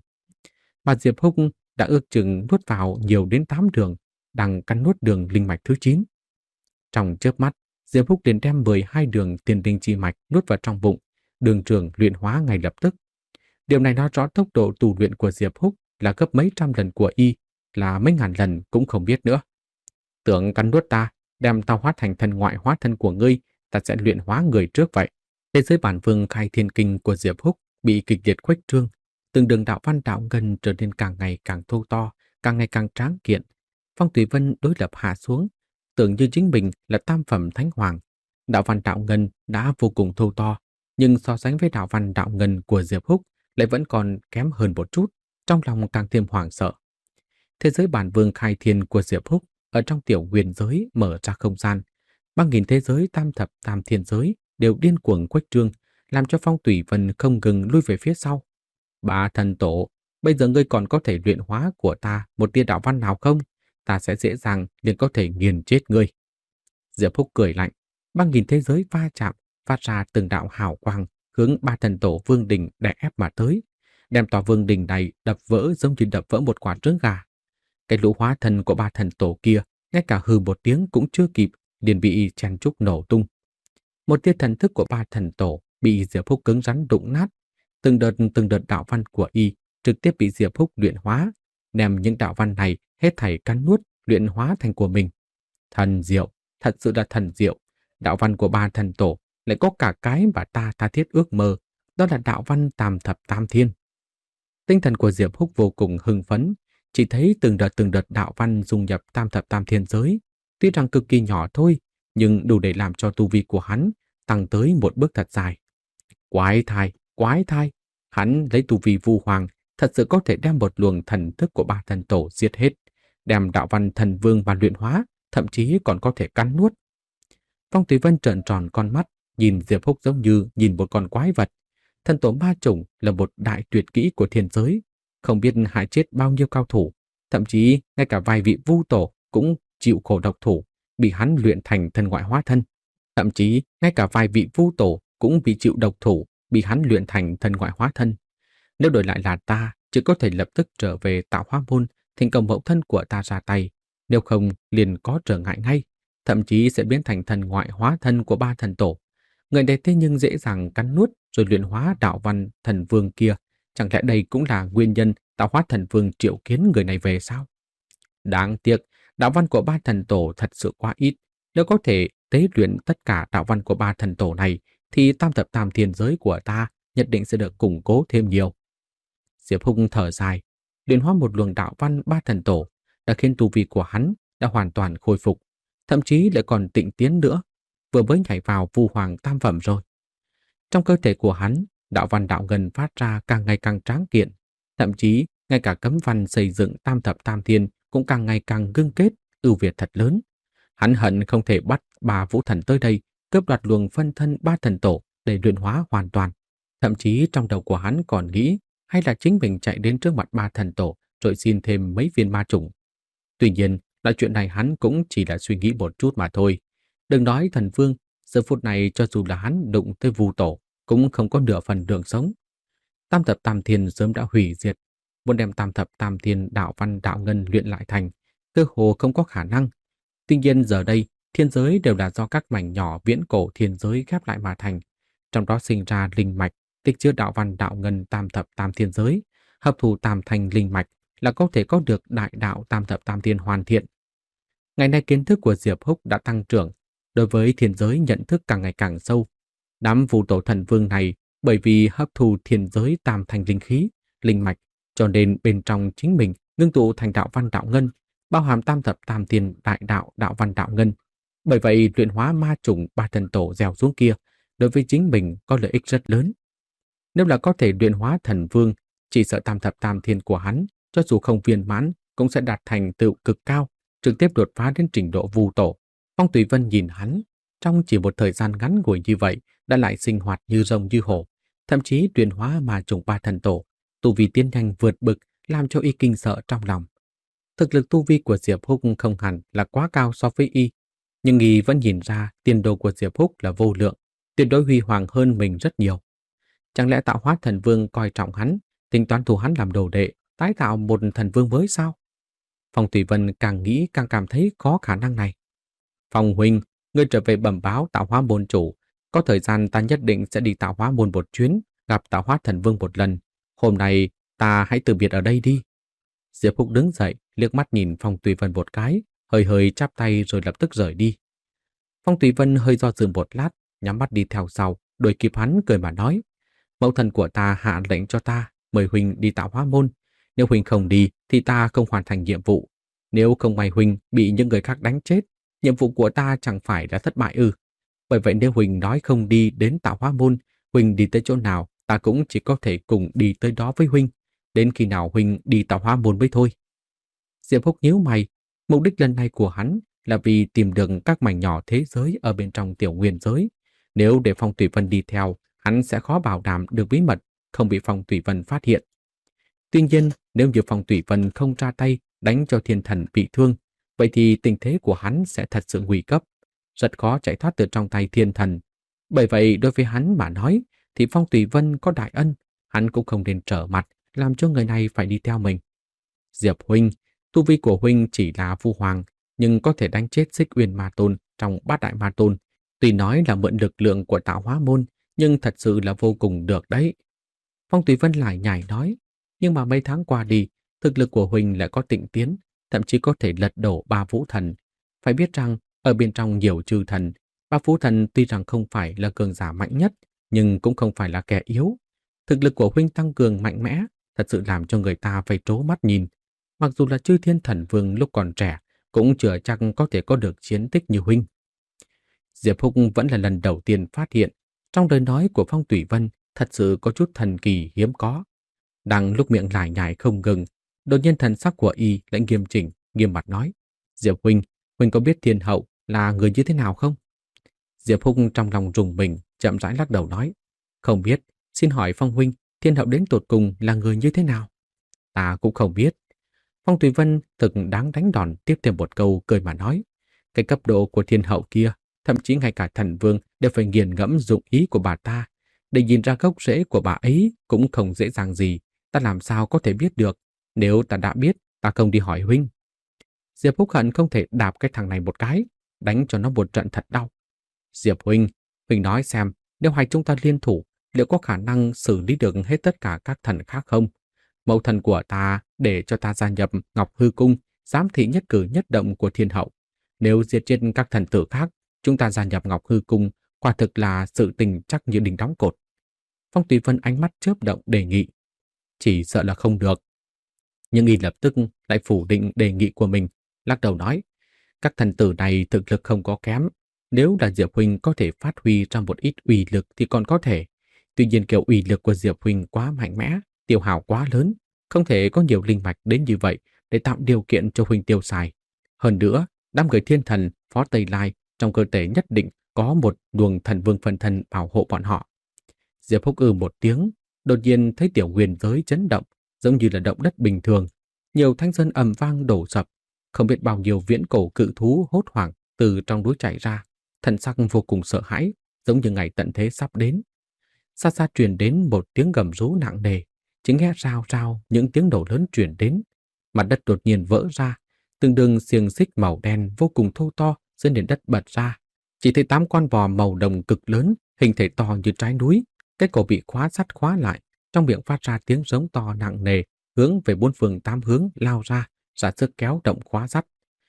Mà Diệp Húc đã ước chừng nuốt vào nhiều đến tám đường, đang cắn nuốt đường linh mạch thứ chín. Trong chớp mắt, Diệp Húc liền đem mười hai đường tiên linh chi mạch nuốt vào trong bụng, đường trường luyện hóa ngay lập tức. Điều này nói rõ tốc độ tu luyện của Diệp Húc là gấp mấy trăm lần của y, là mấy ngàn lần cũng không biết nữa. Tưởng cắn nuốt ta, đem tao hóa thành thần ngoại hóa thân của ngươi, ta sẽ luyện hóa người trước vậy. Thế giới bản vương khai thiên kinh của Diệp Húc bị kịch liệt khuếch trương, từng đường đạo văn đạo ngân trở nên càng ngày càng thô to, càng ngày càng tráng kiện. Phong Thủy Vân đối lập hạ xuống, tưởng như chính mình là tam phẩm thánh hoàng. Đạo văn đạo ngân đã vô cùng thô to, nhưng so sánh với đạo văn đạo ngân của Diệp Húc lại vẫn còn kém hơn một chút, trong lòng càng thêm hoảng sợ. Thế giới bản vương khai thiên của Diệp Húc ở trong tiểu huyền giới mở ra không gian, ba nghìn thế giới tam thập tam thiên giới đều điên cuồng khuếch trương, làm cho Phong Thủy Vân không ngừng lui về phía sau. Ba thần tổ, bây giờ ngươi còn có thể luyện hóa của ta một tia đạo văn nào không? Ta sẽ dễ dàng liền có thể nghiền chết ngươi. Diệp Húc cười lạnh, ba nghìn thế giới va chạm, phát ra từng đạo hào quang, hướng ba thần tổ vương đình đè ép mà tới, đem tòa vương đình này đập vỡ giống như đập vỡ một quả trứng gà. Cái lũ hóa thần của ba thần tổ kia, ngay cả hừ một tiếng cũng chưa kịp, liền bị chen trúc nổ tung. Một tia thần thức của ba thần tổ bị Diệp Húc cứng rắn đụng nát, từng đợt từng đợt đạo văn của y trực tiếp bị Diệp Húc luyện hóa, đem những đạo văn này hết thảy cắn nuốt, luyện hóa thành của mình. Thần diệu, thật sự là thần diệu. Đạo văn của ba thần tổ lại có cả cái mà ta tha thiết ước mơ, đó là đạo văn tam thập tam thiên. Tinh thần của Diệp Húc vô cùng hưng phấn, chỉ thấy từng đợt từng đợt đạo văn dung nhập tam thập tam thiên giới, tuy rằng cực kỳ nhỏ thôi, nhưng đủ để làm cho tu vi của hắn tăng tới một bước thật dài. Quái thai, quái thai, hắn lấy tu vi vu hoàng thật sự có thể đem một luồng thần thức của ba thần tổ giết hết, đem đạo văn thần vương và luyện hóa, thậm chí còn có thể cắn nuốt. Phong Thủy Vân trợn tròn con mắt, nhìn Diệp Húc giống như nhìn một con quái vật. Thần tổ ma chủng là một đại tuyệt kỹ của thiên giới, không biết hại chết bao nhiêu cao thủ, thậm chí ngay cả vài vị vu tổ cũng chịu khổ độc thủ, bị hắn luyện thành thân ngoại hóa thân. Thậm chí ngay cả vài vị vu tổ cũng bị chịu độc thủ, bị hắn luyện thành thân ngoại hóa thân. Nếu đổi lại là ta, chỉ có thể lập tức trở về tạo hóa môn, thỉnh cầu mẫu thân của ta ra tay, nếu không liền có trở ngại ngay, thậm chí sẽ biến thành thần ngoại hóa thân của ba thần tổ. Người này thế nhưng dễ dàng cắn nuốt rồi luyện hóa đạo văn thần vương kia, chẳng lẽ đây cũng là nguyên nhân tạo hóa thần vương triệu kiến người này về sao? Đáng tiếc, đạo văn của ba thần tổ thật sự quá ít. Nếu có thể tế luyện tất cả đạo văn của ba thần tổ này, thì tam thập tam thiên giới của ta nhất định sẽ được củng cố thêm nhiều. Diệp Hùng thở dài, luyện hóa một luồng đạo văn ba thần tổ đã khiến tu vi của hắn đã hoàn toàn khôi phục, thậm chí lại còn tịnh tiến nữa, vừa mới nhảy vào vu hoàng tam phẩm rồi. Trong cơ thể của hắn, đạo văn đạo ngân phát ra càng ngày càng tráng kiện, thậm chí ngay cả cấm văn xây dựng tam thập tam thiên cũng càng ngày càng ngưng kết, ưu việt thật lớn. Hắn hận không thể bắt ba vũ thần tới đây, cướp đoạt luồng phân thân ba thần tổ để luyện hóa hoàn toàn. Thậm chí trong đầu của hắn còn nghĩ hay là chính mình chạy đến trước mặt ba thần tổ rồi xin thêm mấy viên ma trùng. Tuy nhiên, loại chuyện này hắn cũng chỉ là suy nghĩ một chút mà thôi. Đừng nói thần vương, giờ phút này cho dù là hắn đụng tới vu tổ, cũng không có nửa phần đường sống. Tam thập tam thiên sớm đã hủy diệt, muốn đem tam thập tam thiên đạo văn đạo ngân luyện lại thành, cơ hồ không có khả năng. Tuy nhiên giờ đây, thiên giới đều là do các mảnh nhỏ viễn cổ thiên giới ghép lại mà thành, trong đó sinh ra linh mạch, tích chứa đạo văn đạo ngân tam thập tam thiên giới, hợp thù tam thành linh mạch là có thể có được đại đạo tam thập tam thiên hoàn thiện. Ngày nay kiến thức của Diệp Húc đã tăng trưởng, đối với thiên giới nhận thức càng ngày càng sâu. Đám vu tổ thần vương này bởi vì hấp thu thiên giới tam thành linh khí, linh mạch, cho nên bên trong chính mình ngưng tụ thành đạo văn đạo ngân, bao hàm tam thập tam thiên đại đạo đạo văn đạo ngân. Bởi vậy luyện hóa ma trùng ba thần tổ gieo xuống kia đối với chính mình có lợi ích rất lớn. Nếu là có thể luyện hóa thần vương, chỉ sợ tam thập tam thiên của hắn cho dù không viên mãn cũng sẽ đạt thành tựu cực cao, trực tiếp đột phá đến trình độ vu tổ. Phong Thủy Vân nhìn hắn, trong chỉ một thời gian ngắn ngủi như vậy đã lại sinh hoạt như rồng như hổ, thậm chí luyện hóa ma trùng ba thần tổ, tu vi tiến nhanh vượt bực làm cho y kinh sợ trong lòng. Thực lực tu vi của Diệp Húc không hẳn là quá cao so với y, nhưng y vẫn nhìn ra tiền đồ của Diệp Húc là vô lượng, tuyệt đối huy hoàng hơn mình rất nhiều. Chẳng lẽ tạo hóa thần vương coi trọng hắn, tính toán thu hắn làm đồ đệ, tái tạo một thần vương mới sao? Phong Thủy Vân càng nghĩ càng cảm thấy có khả năng này. Phong huynh, ngươi trở về bẩm báo tạo hóa môn chủ, có thời gian ta nhất định sẽ đi tạo hóa môn một chuyến, gặp tạo hóa thần vương một lần. Hôm nay ta hãy từ biệt ở đây đi. Diệp Húc đứng dậy, liếc mắt nhìn Phong Thủy Vân một cái, hơi hơi chắp tay rồi lập tức rời đi. Phong Thủy Vân hơi do dự một lát, nhắm mắt đi theo sau, đuổi kịp hắn cười mà nói: Mẫu thân của ta hạ lệnh cho ta mời huynh đi tạo hóa môn. Nếu huynh không đi thì ta không hoàn thành nhiệm vụ. Nếu không may huynh bị những người khác đánh chết, nhiệm vụ của ta chẳng phải đã thất bại ư? Bởi vậy nếu huynh nói không đi đến tạo hóa môn, huynh đi tới chỗ nào, ta cũng chỉ có thể cùng đi tới đó với huynh. Đến khi nào huynh đi tạo hóa môn mới thôi. Diệp Húc nhíu mày, mục đích lần này của hắn là vì tìm được các mảnh nhỏ thế giới ở bên trong tiểu nguyên giới. Nếu để Phong Thủy Vân đi theo, hắn sẽ khó bảo đảm được bí mật, không bị Phong Thủy Vân phát hiện. Tuy nhiên, nếu như Phong Thủy Vân không ra tay đánh cho thiên thần bị thương, vậy thì tình thế của hắn sẽ thật sự nguy cấp, rất khó chạy thoát từ trong tay thiên thần. Bởi vậy, đối với hắn mà nói, thì Phong Thủy Vân có đại ân, hắn cũng không nên trở mặt, làm cho người này phải đi theo mình. Diệp huynh, tu vi của huynh chỉ là vu hoàng, nhưng có thể đánh chết Xích Uyên Ma Tôn trong bát đại ma tôn. Tuy nói là mượn lực lượng của tạo hóa môn, nhưng thật sự là vô cùng được đấy. Phong Thủy Vân lại nhảy nói, nhưng mà mấy tháng qua đi, thực lực của huynh lại có tịnh tiến, thậm chí có thể lật đổ ba vũ thần. Phải biết rằng, ở bên trong nhiều chư thần, ba vũ thần tuy rằng không phải là cường giả mạnh nhất, nhưng cũng không phải là kẻ yếu. Thực lực của huynh tăng cường mạnh mẽ, thật sự làm cho người ta phải trố mắt nhìn. Mặc dù là chư thiên thần vương lúc còn trẻ, cũng chưa chắc có thể có được chiến tích như huynh. Diệp Húc vẫn là lần đầu tiên phát hiện trong lời nói của Phong Tùy Vân thật sự có chút thần kỳ hiếm có. Đang lúc miệng lải nhải không ngừng, đột nhiên thần sắc của y lại nghiêm chỉnh, nghiêm mặt nói: Diệp huynh, huynh có biết Thiên Hậu là người như thế nào không? Diệp Húc trong lòng rùng mình, chậm rãi lắc đầu nói: Không biết, xin hỏi Phong huynh, Thiên Hậu đến tột cùng là người như thế nào? Ta cũng không biết. Phong Tùy Vân thực đáng đánh đòn tiếp thêm một câu, cười mà nói: Cái cấp độ của Thiên Hậu kia, thậm chí ngay cả thần vương đều phải nghiền ngẫm dụng ý của bà ta. Để nhìn ra gốc rễ của bà ấy cũng không dễ dàng gì, ta làm sao có thể biết được. Nếu ta đã biết, ta không đi hỏi huynh. Diệp Húc hận không thể đạp cái thằng này một cái, đánh cho nó một trận thật đau. Diệp huynh, huynh nói xem, nếu hai chúng ta liên thủ, liệu có khả năng xử lý được hết tất cả các thần khác không? Mẫu thần của ta để cho ta gia nhập Ngọc Hư Cung, giám thị nhất cử nhất động của Thiên Hậu. Nếu diệt chết các thần tử khác, chúng ta gia nhập Ngọc Hư Cung, quả thực là sự tình chắc như đinh đóng cột. Phong Tùy Vân ánh mắt chớp động đề nghị. Chỉ sợ là không được. Nhưng y lập tức lại phủ định đề nghị của mình, lắc đầu nói: Các thần tử này thực lực không có kém. Nếu là Diệp huynh có thể phát huy ra một ít uy lực thì còn có thể. Tuy nhiên kiểu uy lực của Diệp huynh quá mạnh mẽ, tiêu hao quá lớn, không thể có nhiều linh mạch đến như vậy để tạo điều kiện cho huynh tiêu xài. Hơn nữa, đám người thiên thần, phó Tây Lai trong cơ thể nhất định có một luồng thần vương phân thân bảo hộ bọn họ. Diệp Húc ư một tiếng, đột nhiên thấy tiểu huyền giới chấn động, giống như là động đất bình thường. Nhiều thanh sơn ầm vang đổ sập, không biết bao nhiêu viễn cổ cự thú hốt hoảng từ trong núi chạy ra, thần sắc vô cùng sợ hãi, giống như ngày tận thế sắp đến. Xa xa truyền đến một tiếng gầm rú nặng nề, chỉ nghe rào rào những tiếng nổ lớn truyền đến. Mặt đất đột nhiên vỡ ra, từng đường xiềng xích màu đen vô cùng thô to dưới nền đất bật ra. Chỉ thấy tám con bò màu đồng cực lớn, hình thể to như trái núi, cái cổ bị khóa sắt khóa lại, trong miệng phát ra tiếng giống to nặng nề, hướng về bốn phương tám hướng lao ra, ra sức kéo động khóa sắt.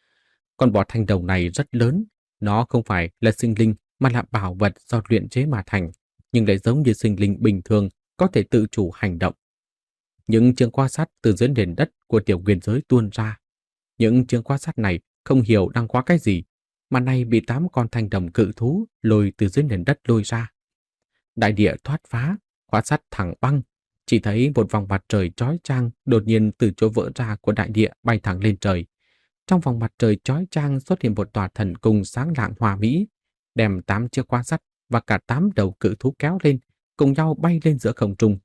Con bò thanh đồng này rất lớn, nó không phải là sinh linh mà là bảo vật do luyện chế mà thành, nhưng lại giống như sinh linh bình thường, có thể tự chủ hành động. Những chiếc khóa sắt từ dưới nền đất của tiểu huyền giới tuôn ra. Những chiếc khóa sắt này không hiểu đang khóa cái gì, mà nay bị tám con thanh đồng cự thú lôi từ dưới nền đất lôi ra. Đại địa thoát phá, khóa sắt thẳng băng, chỉ thấy một vòng mặt trời chói chang đột nhiên từ chỗ vỡ ra của đại địa bay thẳng lên trời. Trong vòng mặt trời chói chang xuất hiện một tòa thần cung sáng lạng hoa mỹ, đem tám chiếc khóa sắt và cả tám đầu cự thú kéo lên, cùng nhau bay lên giữa không trung.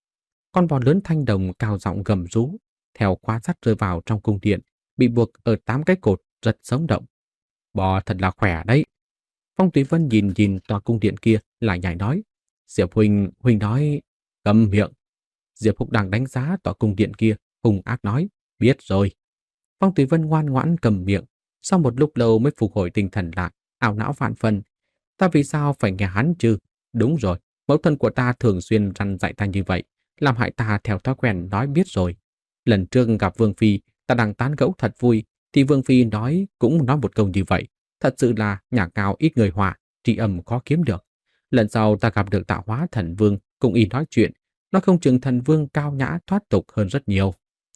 Con bò lớn thanh đồng cao giọng gầm rú, theo khóa sắt rơi vào trong cung điện, bị buộc ở tám cái cột rất sống động. Bò thật là khỏe đấy. Phong Tùy Vân nhìn nhìn tòa cung điện kia, lại nhảy nói: Diệp huynh, huynh nói... Câm miệng. Diệp Húc đang đánh giá tòa cung điện kia, hung ác nói: Biết rồi. Phong Tùy Vân ngoan ngoãn cầm miệng, sau một lúc lâu mới phục hồi tinh thần lại, ảo não vạn phần. Ta vì sao phải nghe hắn chứ? Đúng rồi, mẫu thân của ta thường xuyên răn dạy ta như vậy, làm hại ta theo thói quen nói biết rồi. Lần trước gặp Vương Phi, ta đang tán gẫu thật vui, thì Vương Phi nói cũng nói một câu như vậy. Thật sự là nhà cao ít người hòa, tri âm khó kiếm được. Lần sau ta gặp được Tạo Hóa Thần Vương, cùng y nói chuyện, nó không chừng Thần Vương cao nhã thoát tục hơn rất nhiều.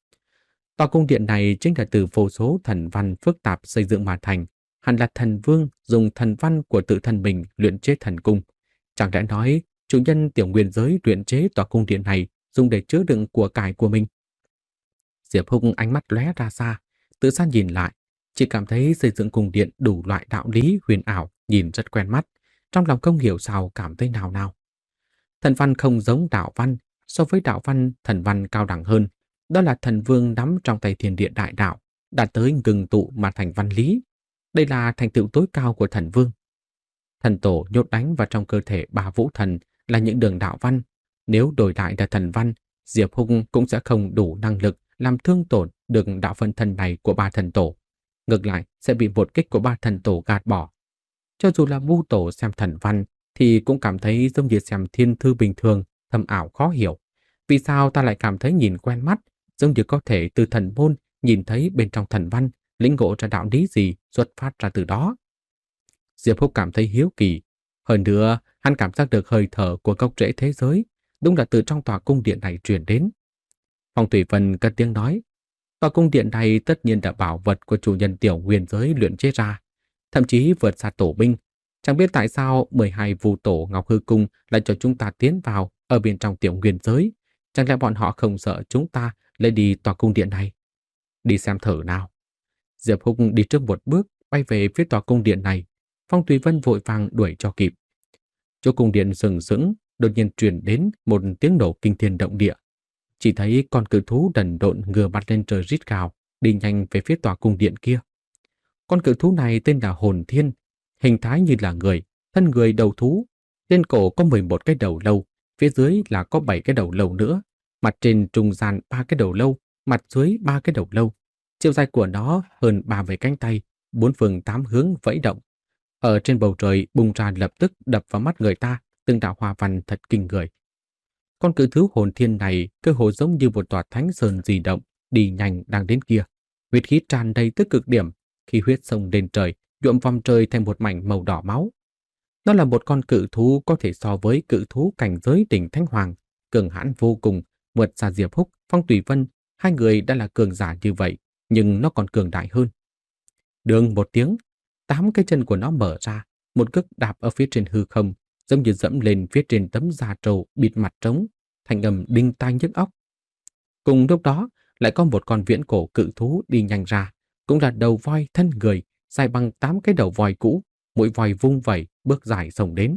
Tòa cung điện này chính là từ vô số thần văn phức tạp xây dựng mà thành, hẳn là Thần Vương dùng thần văn của tự thân mình luyện chế thần cung. Chẳng lẽ nói chủ nhân tiểu nguyên giới luyện chế tòa cung điện này dùng để chứa đựng của cải của mình? Diệp Húc ánh mắt lóe ra xa, từ xa nhìn lại, chỉ cảm thấy xây dựng cung điện đủ loại đạo lý huyền ảo, nhìn rất quen mắt, trong lòng không hiểu sao cảm thấy nào nào. Thần văn không giống đạo văn, so với đạo văn, thần văn cao đẳng hơn, đó là Thần Vương nắm trong tay thiên địa đại đạo, đạt tới ngừng tụ mà thành văn lý. Đây là thành tựu tối cao của Thần Vương. Thần tổ nhốt đánh vào trong cơ thể ba vũ thần là những đường đạo văn. Nếu đổi lại là thần văn, Diệp Húc cũng sẽ không đủ năng lực làm thương tổn được đạo phân thân này của ba thần tổ. Ngược lại sẽ bị một kích của ba thần tổ gạt bỏ. Cho dù là vu tổ xem thần văn thì cũng cảm thấy giống như xem thiên thư bình thường, thâm ảo khó hiểu. Vì sao ta lại cảm thấy nhìn quen mắt, giống như có thể từ thần môn nhìn thấy bên trong thần văn, lĩnh ngộ ra đạo lý gì xuất phát ra từ đó. Diệp Húc cảm thấy hiếu kỳ. Hơn nữa, hắn cảm giác được hơi thở của gốc rễ thế giới, đúng là từ trong tòa cung điện này truyền đến. Phong Thủy Vân cất tiếng nói: Tòa cung điện này tất nhiên là bảo vật của chủ nhân tiểu nguyên giới luyện chế ra, thậm chí vượt xa tổ binh. Chẳng biết tại sao mười hai vu tổ Ngọc Hư Cung lại cho chúng ta tiến vào ở bên trong tiểu nguyên giới. Chẳng lẽ bọn họ không sợ chúng ta lấy đi tòa cung điện này? Đi xem thử nào. Diệp Húc đi trước một bước, bay về phía tòa cung điện này. Phong Tùy Vân vội vàng đuổi cho kịp. Chỗ cung điện sừng sững, đột nhiên truyền đến một tiếng nổ kinh thiên động địa. Chỉ thấy con cự thú đần độn ngửa mặt lên trời rít gào, đi nhanh về phía tòa cung điện kia. Con cự thú này tên là Hồn Thiên, hình thái như là người, thân người đầu thú. Trên cổ có mười một cái đầu lâu, phía dưới là có bảy cái đầu lâu nữa. Mặt trên trung gian ba cái đầu lâu, mặt dưới ba cái đầu lâu. Chiều dài của nó hơn ba mươi cánh tay, bốn phương tám hướng vẫy động. Ở trên bầu trời bùng ra lập tức đập vào mắt người ta, từng đạo hoa văn thật kinh người. Con cự thú Hồn Thiên này cơ hồ giống như một tòa thánh sơn di động, đi nhanh đang đến kia. Huyết khí tràn đầy tới cực điểm, khi huyết sông lên trời, nhuộm vòng trời thành một mảnh màu đỏ máu. Nó là một con cự thú có thể so với cự thú cảnh giới đỉnh Thánh Hoàng, cường hãn vô cùng, vượt xa Diệp Húc, Phong Tùy Vân, hai người đã là cường giả như vậy, nhưng nó còn cường đại hơn. Đường một tiếng, tám cái chân của nó mở ra, một cước đạp ở phía trên hư không, giống như dẫm lên phía trên tấm da trâu bịt mặt trống, thành âm đinh tai nhức óc. Cùng lúc đó, lại có một con viễn cổ cự thú đi nhanh ra, cũng là đầu voi thân người, dài bằng tám cái đầu voi cũ, mũi voi vung vẩy, bước dài rồng đến.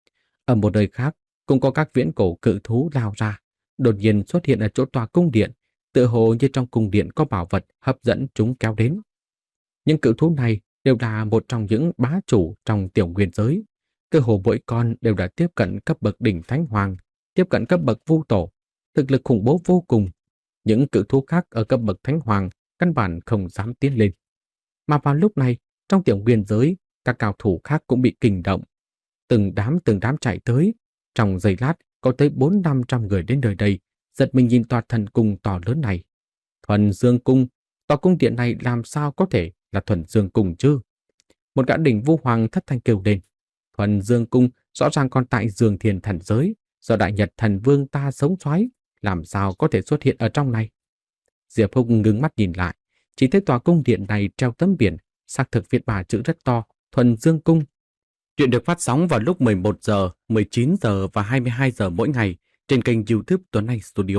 Ở một nơi khác, cũng có các viễn cổ cự thú lao ra, đột nhiên xuất hiện ở chỗ tòa cung điện, tựa hồ như trong cung điện có bảo vật hấp dẫn chúng kéo đến. Những cự thú này đều là một trong những bá chủ trong tiểu nguyên giới. Cơ hồ mỗi con đều đã tiếp cận cấp bậc đỉnh Thánh Hoàng, tiếp cận cấp bậc vu tổ, thực lực khủng bố vô cùng. Những cự thú khác ở cấp bậc Thánh Hoàng căn bản không dám tiến lên. Mà vào lúc này, trong tiểu nguyên giới, các cao thủ khác cũng bị kinh động. Từng đám từng đám chạy tới, trong giây lát có tới bốn năm trăm người đến nơi đây, giật mình nhìn tòa thần cung to lớn này. Thuần Dương Cung, tòa cung điện này làm sao có thể là Thuần Dương Cung chứ? Một gã đỉnh vu hoàng thất thanh kêu lên. Thuần Dương Cung rõ ràng còn tại Dương Thiên Thần Giới, do Đại Nhật Thần Vương ta sống xoáy, làm sao có thể xuất hiện ở trong này? Diệp Húc ngưng mắt nhìn lại, chỉ thấy tòa cung điện này treo tấm biển, xác thực viết ba chữ rất to, Thuần Dương Cung. Chuyện được phát sóng vào lúc mười một giờ, mười chín giờ và hai mươi hai giờ mỗi ngày trên kênh YouTube Tuấn Anh Studio.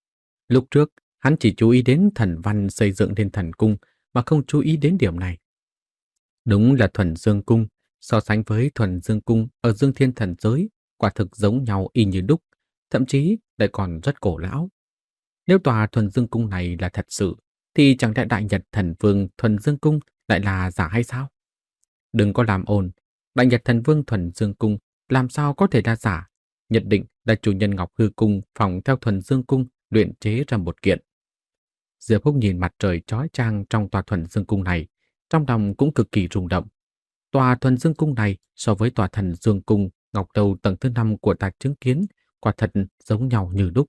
Lúc trước, hắn chỉ chú ý đến thần văn xây dựng lên thần cung mà không chú ý đến điểm này. Đúng là Thuần Dương Cung, so sánh với Thuần Dương Cung ở Dương Thiên Thần Giới, quả thực giống nhau y như đúc, thậm chí lại còn rất cổ lão. Nếu tòa Thuần Dương Cung này là thật sự, thì chẳng lẽ Đại Nhật Thần Vương Thuần Dương Cung lại là giả hay sao? Đừng có làm ồn, Đại Nhật Thần Vương Thuần Dương Cung làm sao có thể là giả? Nhất định là chủ nhân Ngọc Hư Cung phòng theo Thuần Dương Cung luyện chế ra một kiện. Diệp Húc nhìn mặt trời chói chang trong tòa Thuần Dương Cung này, trong lòng cũng cực kỳ rung động. Tòa Thuần Dương Cung này so với tòa Thần Dương Cung Ngọc Đầu tầng thứ năm của ta chứng kiến, quả thật giống nhau như đúc.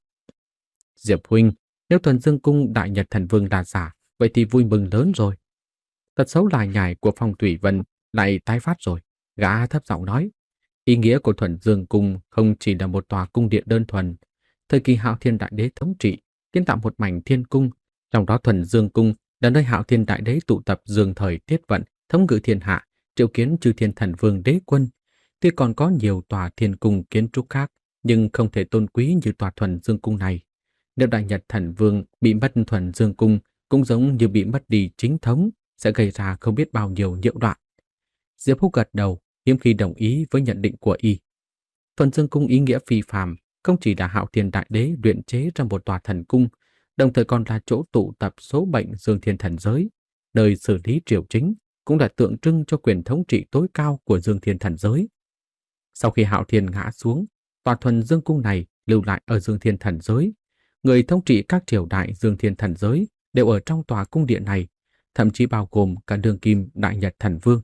Diệp huynh, nếu Thuần Dương Cung Đại Nhật Thần Vương là giả, vậy thì vui mừng lớn rồi. Tật xấu lải nhải của Phong Thủy Vân lại tái phát rồi. Gã thấp giọng nói, ý nghĩa của Thuần Dương Cung không chỉ là một tòa cung điện đơn thuần. Thời kỳ Hạo Thiên Đại Đế thống trị, kiến tạo một mảnh thiên cung, trong đó Thuần Dương Cung là nơi Hạo Thiên Đại Đế tụ tập dương thời tiết vận, thống ngự thiên hạ, triệu kiến chư thiên thần vương đế quân. Tuy còn có nhiều tòa thiên cung kiến trúc khác, nhưng không thể tôn quý như tòa Thuần Dương Cung này. Nếu Đại Nhật Thần Vương bị mất Thuần Dương Cung, cũng giống như bị mất đi chính thống, sẽ gây ra không biết bao nhiêu nhiễu loạn. Diệp Húc gật đầu, hiếm khi đồng ý với nhận định của y. Thuần Dương Cung ý nghĩa phi phàm, không chỉ là Hạo Thiên Đại Đế luyện chế ra một tòa thần cung, đồng thời còn là chỗ tụ tập số bệnh Dương Thiên Thần Giới, nơi xử lý triều chính, cũng là tượng trưng cho quyền thống trị tối cao của Dương Thiên Thần Giới. Sau khi Hạo Thiên ngã xuống, tòa Thuần Dương Cung này lưu lại ở Dương Thiên Thần Giới. Người thống trị các triều đại Dương Thiên Thần Giới đều ở trong tòa cung điện này, thậm chí bao gồm cả đương kim Đại Nhật Thần Vương.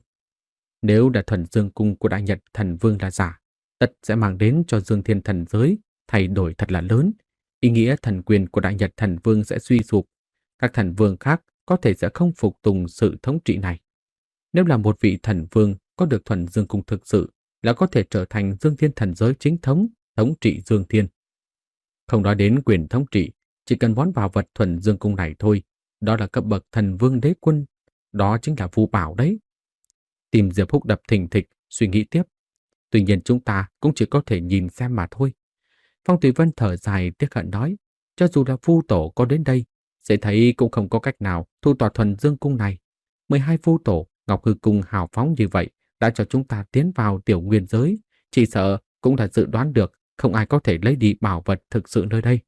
Nếu là Thuần Dương Cung của Đại Nhật Thần Vương là giả, tất sẽ mang đến cho Dương Thiên Thần Giới thay đổi thật là lớn. Ý nghĩa thần quyền của Đại Nhật Thần Vương sẽ suy sụp. Các thần vương khác có thể sẽ không phục tùng sự thống trị này. Nếu là một vị thần vương có được Thuần Dương Cung thực sự, là có thể trở thành Dương Thiên Thần Giới chính thống, thống trị Dương Thiên. Không nói đến quyền thống trị, chỉ cần món bảo vật Thuần Dương Cung này thôi, đó là cấp bậc thần vương đế quân, đó chính là Vu Bảo đấy. Tim Diệp Húc đập thình thịch, suy nghĩ tiếp. Tuy nhiên chúng ta cũng chỉ có thể nhìn xem mà thôi. Phong Thủy Vân thở dài tiếc hận nói, cho dù là Vu Tổ có đến đây, sẽ thấy cũng không có cách nào thu tòa thuần dương cung này. mười hai Vu Tổ, Ngọc Hư Cung hào phóng như vậy đã cho chúng ta tiến vào tiểu nguyên giới, chỉ sợ cũng đã dự đoán được không ai có thể lấy đi bảo vật thực sự nơi đây.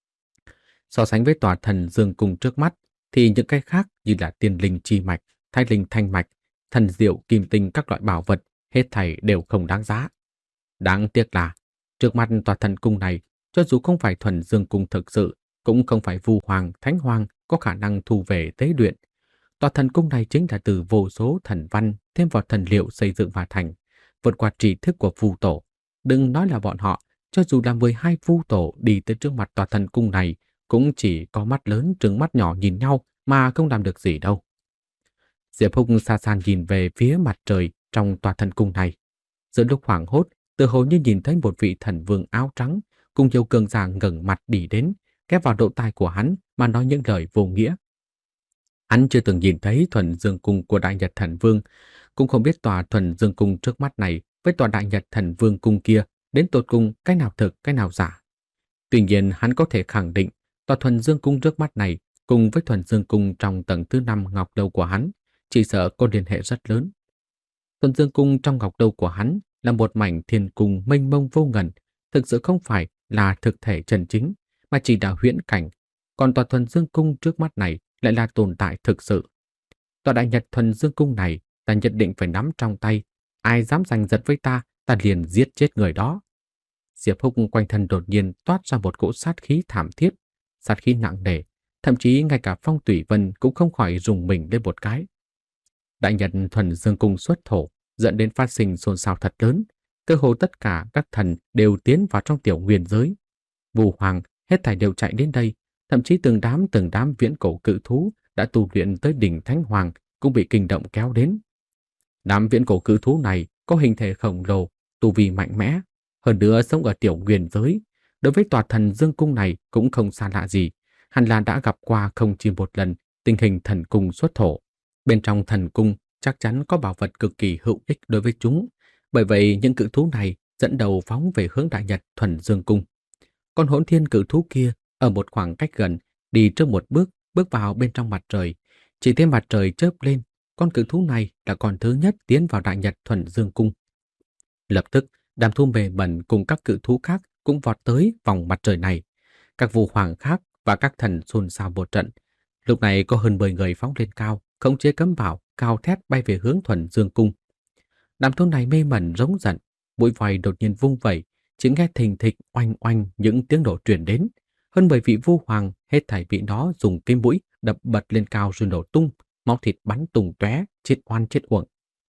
So sánh với tòa thần dương cung trước mắt, thì những cái khác như là tiên linh chi mạch, thái linh thanh mạch, thần diệu kim tinh các loại bảo vật, hết thảy đều không đáng giá. Đáng tiếc là, trước mặt tòa thần cung này, cho dù không phải thuần dương cung thực sự, cũng không phải Vu Hoàng, Thánh Hoàng có khả năng thu về tế luyện. Tòa thần cung này chính là từ vô số thần văn thêm vào thần liệu xây dựng mà thành, vượt qua trí thức của Vu Tổ. Đừng nói là bọn họ, cho dù là mười hai Vu Tổ đi tới trước mặt tòa thần cung này, cũng chỉ có mắt lớn trừng mắt nhỏ nhìn nhau mà không làm được gì đâu. Diệp Hùng xa xa nhìn về phía mặt trời trong tòa thần cung này. Giữa lúc hoảng hốt, tự hồ như nhìn thấy một vị thần vương áo trắng cùng nhiều cường giả ngẩng mặt đi đến, ghé vào độ tai của hắn mà nói những lời vô nghĩa. Hắn chưa từng nhìn thấy thuần dương cung của Đại Nhật Thần Vương, cũng không biết tòa thuần dương cung trước mắt này với tòa Đại Nhật Thần Vương cung kia đến tột cùng cái nào thực cái nào giả. Tuy nhiên hắn có thể khẳng định tòa thuần dương cung trước mắt này cùng với thuần dương cung trong tầng thứ năm ngọc lâu của hắn chỉ sợ có liên hệ rất lớn. Thuần dương cung trong ngọc lâu của hắn là một mảnh thiên cung mênh mông vô ngần, thực sự không phải là thực thể chân chính, mà chỉ là huyễn cảnh. Còn tòa thuần dương cung trước mắt này lại là tồn tại thực sự. Tòa Đại Nhật thuần dương cung này ta nhất định phải nắm trong tay. Ai dám giành giật với ta, ta liền giết chết người đó. Diệp Húc quanh thân đột nhiên toát ra một cỗ sát khí thảm thiết, sát khí nặng nề, thậm chí ngay cả Phong Thủy Vân cũng không khỏi rùng mình lên một cái. Đại Nhật thuần dương cung xuất thổ, dẫn đến phát sinh xôn xao thật lớn, cơ hồ tất cả các thần đều tiến vào trong tiểu nguyên giới. Vu Hoàng hết thảy đều chạy đến đây, thậm chí từng đám từng đám viễn cổ cự thú đã tu luyện tới đỉnh Thánh Hoàng cũng bị kinh động kéo đến. Đám viễn cổ cự thú này có hình thể khổng lồ, tu vi mạnh mẽ, hơn nữa sống ở tiểu nguyên giới, đối với tòa thần dương cung này cũng không xa lạ gì, hẳn là đã gặp qua không chỉ một lần tình hình thần cung xuất thổ. Bên trong thần cung chắc chắn có bảo vật cực kỳ hữu ích đối với chúng, bởi vậy những cự thú này dẫn đầu phóng về hướng Đại Nhật thuần dương cung. Con hỗn thiên cự thú kia ở một khoảng cách gần, đi trước một bước, bước vào bên trong mặt trời. Chỉ thấy mặt trời chớp lên, con cự thú này là con thứ nhất tiến vào Đại Nhật thuần dương cung. Lập tức, đám thu mề bẩn cùng các cự thú khác cũng vọt tới vòng mặt trời này. Các Vu Hoàng khác và các thần xôn xao một trận. Lúc này có hơn mười người phóng lên cao, khống chế cấm bảo, cao thét bay về hướng thuần dương cung. Đám thú này mê mẩn rống giận, mũi vòi đột nhiên vung vẩy, chỉ nghe thình thịch oanh oanh những tiếng nổ truyền đến. Hơn mười vị Vu Hoàng hết thảy bị nó dùng cái mũi đập bật lên cao rồi nổ tung, máu thịt bắn tung tóe, chết oan chết uổng.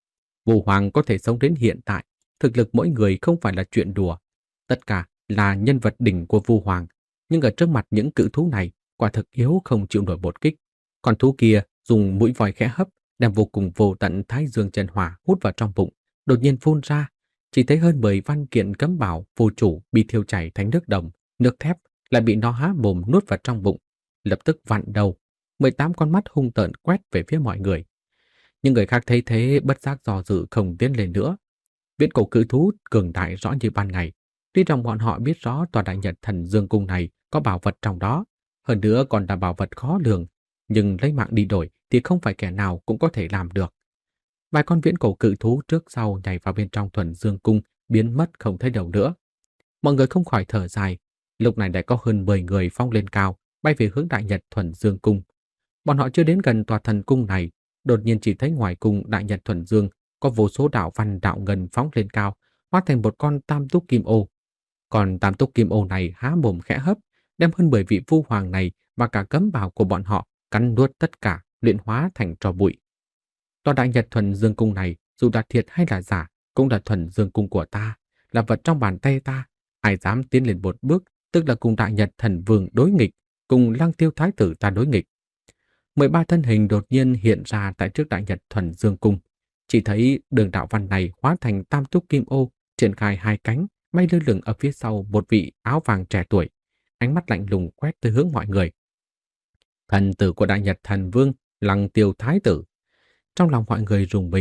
Vu Hoàng có thể sống đến hiện tại, thực lực mỗi người không phải là chuyện đùa. Tất cả là nhân vật đỉnh của Vu Hoàng, nhưng ở trước mặt những cự thú này, quả thực yếu không chịu nổi một kích. Còn thú kia dùng mũi vòi khẽ hấp, đem vô cùng vô tận thái dương chân hỏa hút vào trong bụng, đột nhiên phun ra. Chỉ thấy hơn mười văn kiện cấm bảo vô chủ bị thiêu chảy thành nước đồng, nước thép lại bị nó há mồm nuốt vào trong bụng, lập tức vặn đầu. mười tám con mắt hung tợn quét về phía mọi người. Nhưng người khác thấy thế bất giác do dự không tiến lên nữa. Viễn cổ cự thú cường đại rõ như ban ngày. Tuy rằng bọn họ biết rõ tòa Đại Nhật thần dương cung này có bảo vật trong đó, hơn nữa còn là bảo vật khó lường, nhưng lấy mạng đi đổi thì không phải kẻ nào cũng có thể làm được. Vài con viễn cổ cự thú trước sau nhảy vào bên trong thuần dương cung, biến mất không thấy đâu nữa. Mọi người không khỏi thở dài. Lúc này đã có hơn mười người phóng lên cao, bay về hướng Đại Nhật thuần dương cung. Bọn họ chưa đến gần tòa thần cung này, đột nhiên chỉ thấy ngoài cung Đại Nhật thuần dương có vô số đạo văn đạo ngân phóng lên cao, hóa thành một con tam túc kim ô. Còn tam túc kim ô này há mồm khẽ hấp, đem hơn mười vị Vu Hoàng này và cả cấm bào của bọn họ cắn nuốt tất cả, luyện hóa thành tro bụi. Tòa Đại Nhật thuần dương cung này, dù là thiệt hay là giả, cũng là thuần dương cung của ta, là vật trong bàn tay ta. Ai dám tiến lên một bước, tức là cùng Đại Nhật thần vương đối nghịch, cùng Lăng Tiêu thái tử ta đối nghịch. mười ba thân hình đột nhiên hiện ra tại trước Đại Nhật thuần dương cung. Chỉ thấy đường đạo văn này hóa thành tam túc kim ô, triển khai hai cánh, bay lơ lửng ở phía sau một vị áo vàng trẻ tuổi, ánh mắt lạnh lùng quét tới hướng mọi người. Thần tử của Đại Nhật thần vương, Lăng Tiêu thái tử. Trong lòng mọi người rùng mình,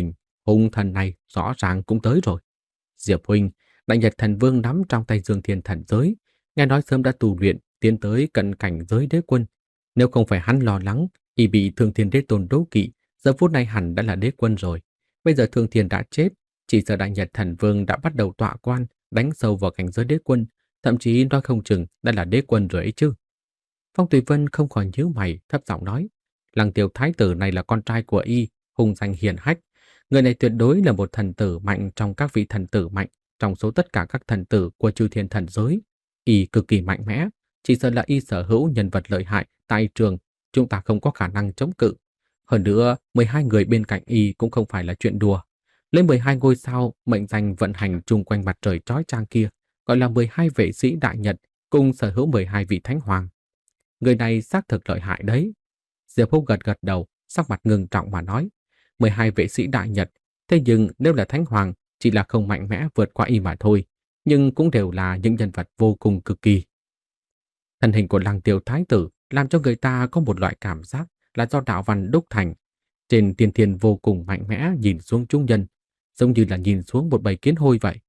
hung thần này rõ ràng cũng tới rồi. Diệp huynh, Đại Nhật Thần Vương nắm trong tay Dương Thiên Thần Giới, nghe nói sớm đã tu luyện, tiến tới cận cảnh giới đế quân. Nếu không phải hắn lo lắng, y bị Thương Thiên Đế Tôn đố kỵ, giờ phút này hẳn đã là đế quân rồi. Bây giờ Thương Thiên đã chết, chỉ sợ Đại Nhật Thần Vương đã bắt đầu tọa quan, đánh sâu vào cảnh giới đế quân, thậm chí nói không chừng đã là đế quân rồi ấy chứ. Phong Tùy Vân không khỏi nhíu mày, thấp giọng nói, Lăng Tiêu Thái tử này là con trai của y, hùng danh hiển hách. Người này tuyệt đối là một thần tử mạnh trong các vị thần tử mạnh, trong số tất cả các thần tử của chư thiên thần giới. Y cực kỳ mạnh mẽ, chỉ sợ là y sở hữu nhân vật lợi hại tại trường, chúng ta không có khả năng chống cự. Hơn nữa, mười hai người bên cạnh y cũng không phải là chuyện đùa. Lên mười hai ngôi sao, mệnh danh vận hành chung quanh mặt trời chói chang kia, gọi là mười hai vệ sĩ đại nhật, cùng sở hữu mười hai vị thánh hoàng. Người này xác thực lợi hại đấy. Diệp Húc gật gật đầu, sắc mặt ngưng trọng mà nói, mười hai vệ sĩ đại nhật, thế nhưng nếu là thánh hoàng, chỉ là không mạnh mẽ vượt qua y mà thôi, nhưng cũng đều là những nhân vật vô cùng cực kỳ. Thân hình của Lăng Tiêu Thái tử làm cho người ta có một loại cảm giác là do đạo văn đúc thành. Trên tiên thiên vô cùng mạnh mẽ nhìn xuống chúng nhân, giống như là nhìn xuống một bầy kiến hôi vậy.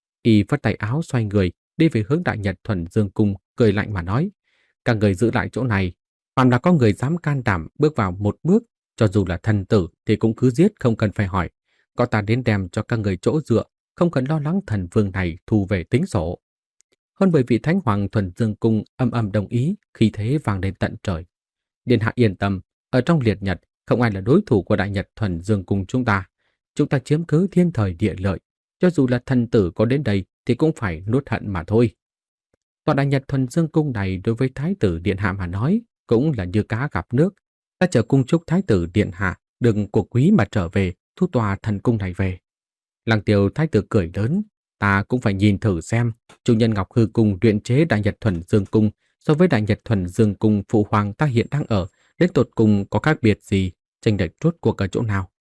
Y phất tay áo xoay người, đi về hướng Đại Nhật Thuần Dương Cung, cười lạnh mà nói, các người giữ lại chỗ này, phàm là có người dám can đảm bước vào một bước, cho dù là thần tử thì cũng cứ giết, không cần phải hỏi. Có ta đến đem cho các người chỗ dựa, không cần lo lắng thần vương này thu về tính sổ. Hơn bởi vị Thánh Hoàng Thuần Dương Cung âm âm đồng ý, khi thế vang lên tận trời. Điện hạ yên tâm, ở trong liệt nhật, không ai là đối thủ của Đại Nhật Thuần Dương Cung chúng ta. Chúng ta chiếm cứ thiên thời địa lợi, cho dù là thần tử có đến đây thì cũng phải nuốt hận mà thôi. Tòa Đại Nhật Thuần Dương Cung này đối với Thái tử Điện hạ mà nói cũng là như cá gặp nước. Ta chờ cung chúc Thái tử Điện hạ đừng cuộc quý mà trở về, thu tòa thần cung này về. Lăng Tiêu Thái tử cười lớn, ta cũng phải nhìn thử xem chủ nhân Ngọc Hư Cung luyện chế Đại Nhật Thuần Dương Cung so với Đại Nhật Thuần Dương Cung phụ hoàng ta hiện đang ở, đến tột cùng có khác biệt gì, chênh lệch rốt cuộc ở chỗ nào.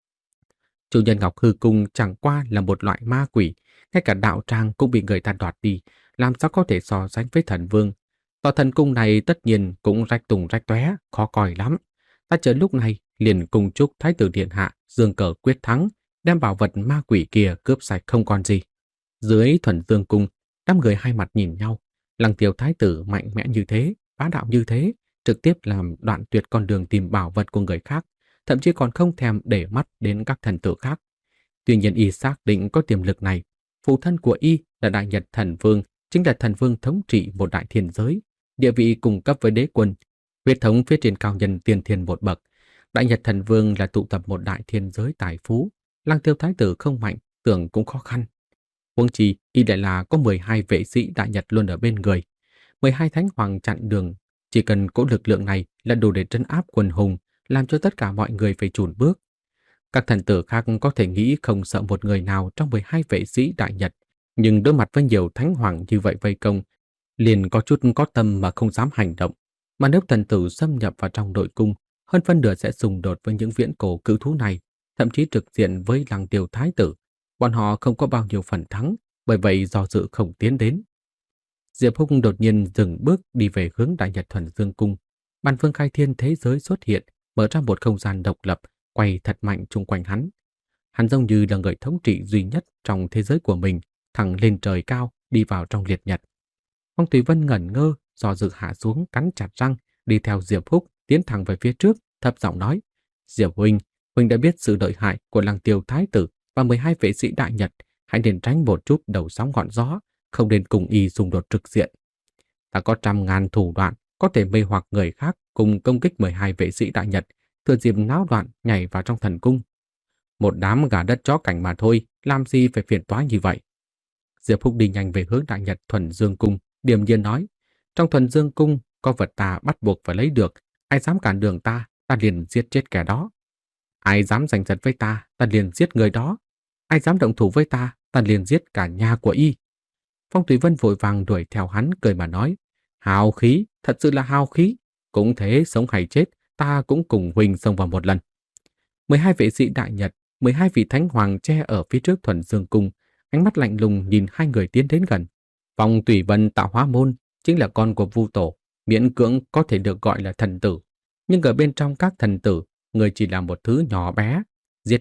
Chủ nhân Ngọc Hư Cung chẳng qua là một loại ma quỷ, ngay cả đạo tràng cũng bị người ta đoạt đi, làm sao có thể so sánh với thần vương. Tòa thần cung này tất nhiên cũng rách tùng rách tóe, khó coi lắm. Ta chờ lúc này liền cùng chúc Thái tử Điện hạ dương cờ quyết thắng, đem bảo vật ma quỷ kia cướp sạch không còn gì. Dưới Thuần Dương Cung, đám người hai mặt nhìn nhau. Lăng Tiêu Thái tử mạnh mẽ như thế, bá đạo như thế, trực tiếp làm đoạn tuyệt con đường tìm bảo vật của người khác, thậm chí còn không thèm để mắt đến các thần tử khác. Tuy nhiên y xác định có tiềm lực này. Phụ thân của y là Đại Nhật Thần Vương, chính là thần vương thống trị một đại thiên giới, địa vị cùng cấp với đế quân, huyết thống phía trên cao nhân tiên thiên một bậc. Đại Nhật Thần Vương là tụ tập một đại thiên giới tài phú, Lăng Tiêu Thái tử không mạnh, tưởng cũng khó khăn. Huống chi y lại là có mười hai vệ sĩ Đại Nhật luôn ở bên người, mười hai thánh hoàng chặn đường, chỉ cần cỗ lực lượng này là đủ để trấn áp quần hùng, làm cho tất cả mọi người phải chùn bước. Các thần tử khác có thể nghĩ không sợ một người nào trong mười hai vệ sĩ Đại Nhật, nhưng đối mặt với nhiều thánh hoàng như vậy vây công, liền có chút có tâm mà không dám hành động. Mà nếu thần tử xâm nhập vào trong nội cung, hơn phân nửa sẽ xung đột với những viễn cổ cự thú này, thậm chí trực diện với Lăng Tiêu Thái tử. Bọn họ không có bao nhiêu phần thắng, bởi vậy do dự không tiến đến. Diệp Húc đột nhiên dừng bước đi về hướng Đại Nhật Thuần Dương Cung. Bàn phương khai thiên thế giới xuất hiện, mở ra một không gian độc lập, quay thật mạnh chung quanh hắn. Hắn giống như là người thống trị duy nhất trong thế giới của mình, thẳng lên trời cao, đi vào trong liệt nhật. Phong Thủy Vân ngẩn ngơ, do dự hạ xuống, cắn chặt răng, đi theo Diệp Húc tiến thẳng về phía trước, thấp giọng nói: "Diệp huynh, huynh đã biết sự lợi hại của Lăng Tiêu Thái tử và mười hai vệ sĩ Đại Nhật, hãy nên tránh một chút đầu sóng ngọn gió, không nên cùng y xung đột trực diện. Ta có trăm ngàn thủ đoạn có thể mê hoặc người khác cùng công kích mười hai vệ sĩ Đại Nhật, thừa dịp náo loạn nhảy vào trong thần cung. Một đám gà đất chó cảnh mà thôi, làm gì phải phiền toái như vậy." Diệp Húc đi nhanh về hướng Đại Nhật Thuần Dương Cung, điềm nhiên nói: "Trong Thuần Dương Cung có vật ta bắt buộc phải lấy được, ai dám cản đường ta, ta liền giết chết kẻ đó. Ai dám giành giật với ta, ta liền giết người đó. Ai dám động thủ với ta, ta liền giết cả nhà của y." Phong Thủy Vân vội vàng đuổi theo hắn, cười mà nói: "Hào khí, thật sự là hào khí. Cũng thế, sống hay chết, ta cũng cùng huynh xông vào một lần." mười hai vệ sĩ Đại Nhật, mười hai vị thánh hoàng che ở phía trước Thuần Dương Cung, ánh mắt lạnh lùng nhìn hai người tiến đến gần. Phong Thủy Vân Tạo Hóa Môn chính là con của Vu Tổ, miễn cưỡng có thể được gọi là thần tử, nhưng ở bên trong các thần tử, người chỉ là một thứ nhỏ bé, giết người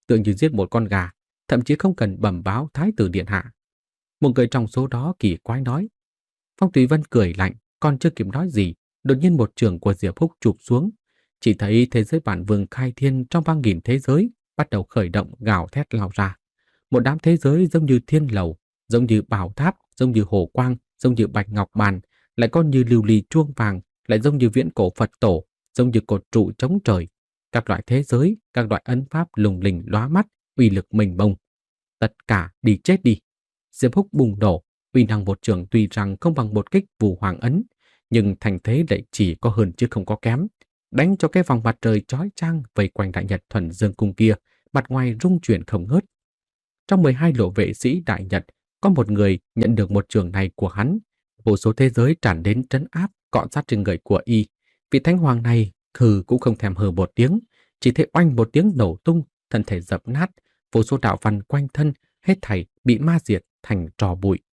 tựa như giết một con gà, thậm chí không cần bẩm báo thái tử điện hạ. Một người trong số đó kỳ quái nói. Phong Thủy Vân cười lạnh, còn chưa kịp nói gì, đột nhiên một trường của Diệp Húc chụp xuống. Chỉ thấy thế giới bản vương khai thiên trong ba nghìn thế giới bắt đầu khởi động gào thét lao ra. Một đám thế giới giống như thiên lầu, giống như bảo tháp, giống như hồ quang, giống như bạch ngọc bàn, lại còn như lưu ly chuông vàng, lại giống như viễn cổ Phật tổ, giống như cột trụ chống trời. Các loại thế giới, các loại ấn pháp lùng linh lóa mắt, uy lực mênh mông. Tất cả đi chết đi. Diệp Húc bùng nổ, uy năng một trường tuy rằng không bằng một kích Phù Hoàng ấn, nhưng thành thế lại chỉ có hơn chứ không có kém. Đánh cho cái vòng mặt trời chói chang vây quanh Đại Nhật Thuần Dương cung kia, mặt ngoài rung chuyển không ngớt. Trong mười hai lộ vệ sĩ Đại Nhật, có một người nhận được một trường này của hắn. Vô số thế giới tràn đến trấn áp, cọ sát trên người của y. Vị thánh hoàng này khừ cũng không thèm hừ một tiếng, chỉ thấy oanh một tiếng nổ tung, thân thể dập nát, vô số đạo văn quanh thân hết thảy bị ma diệt thành trò bụi.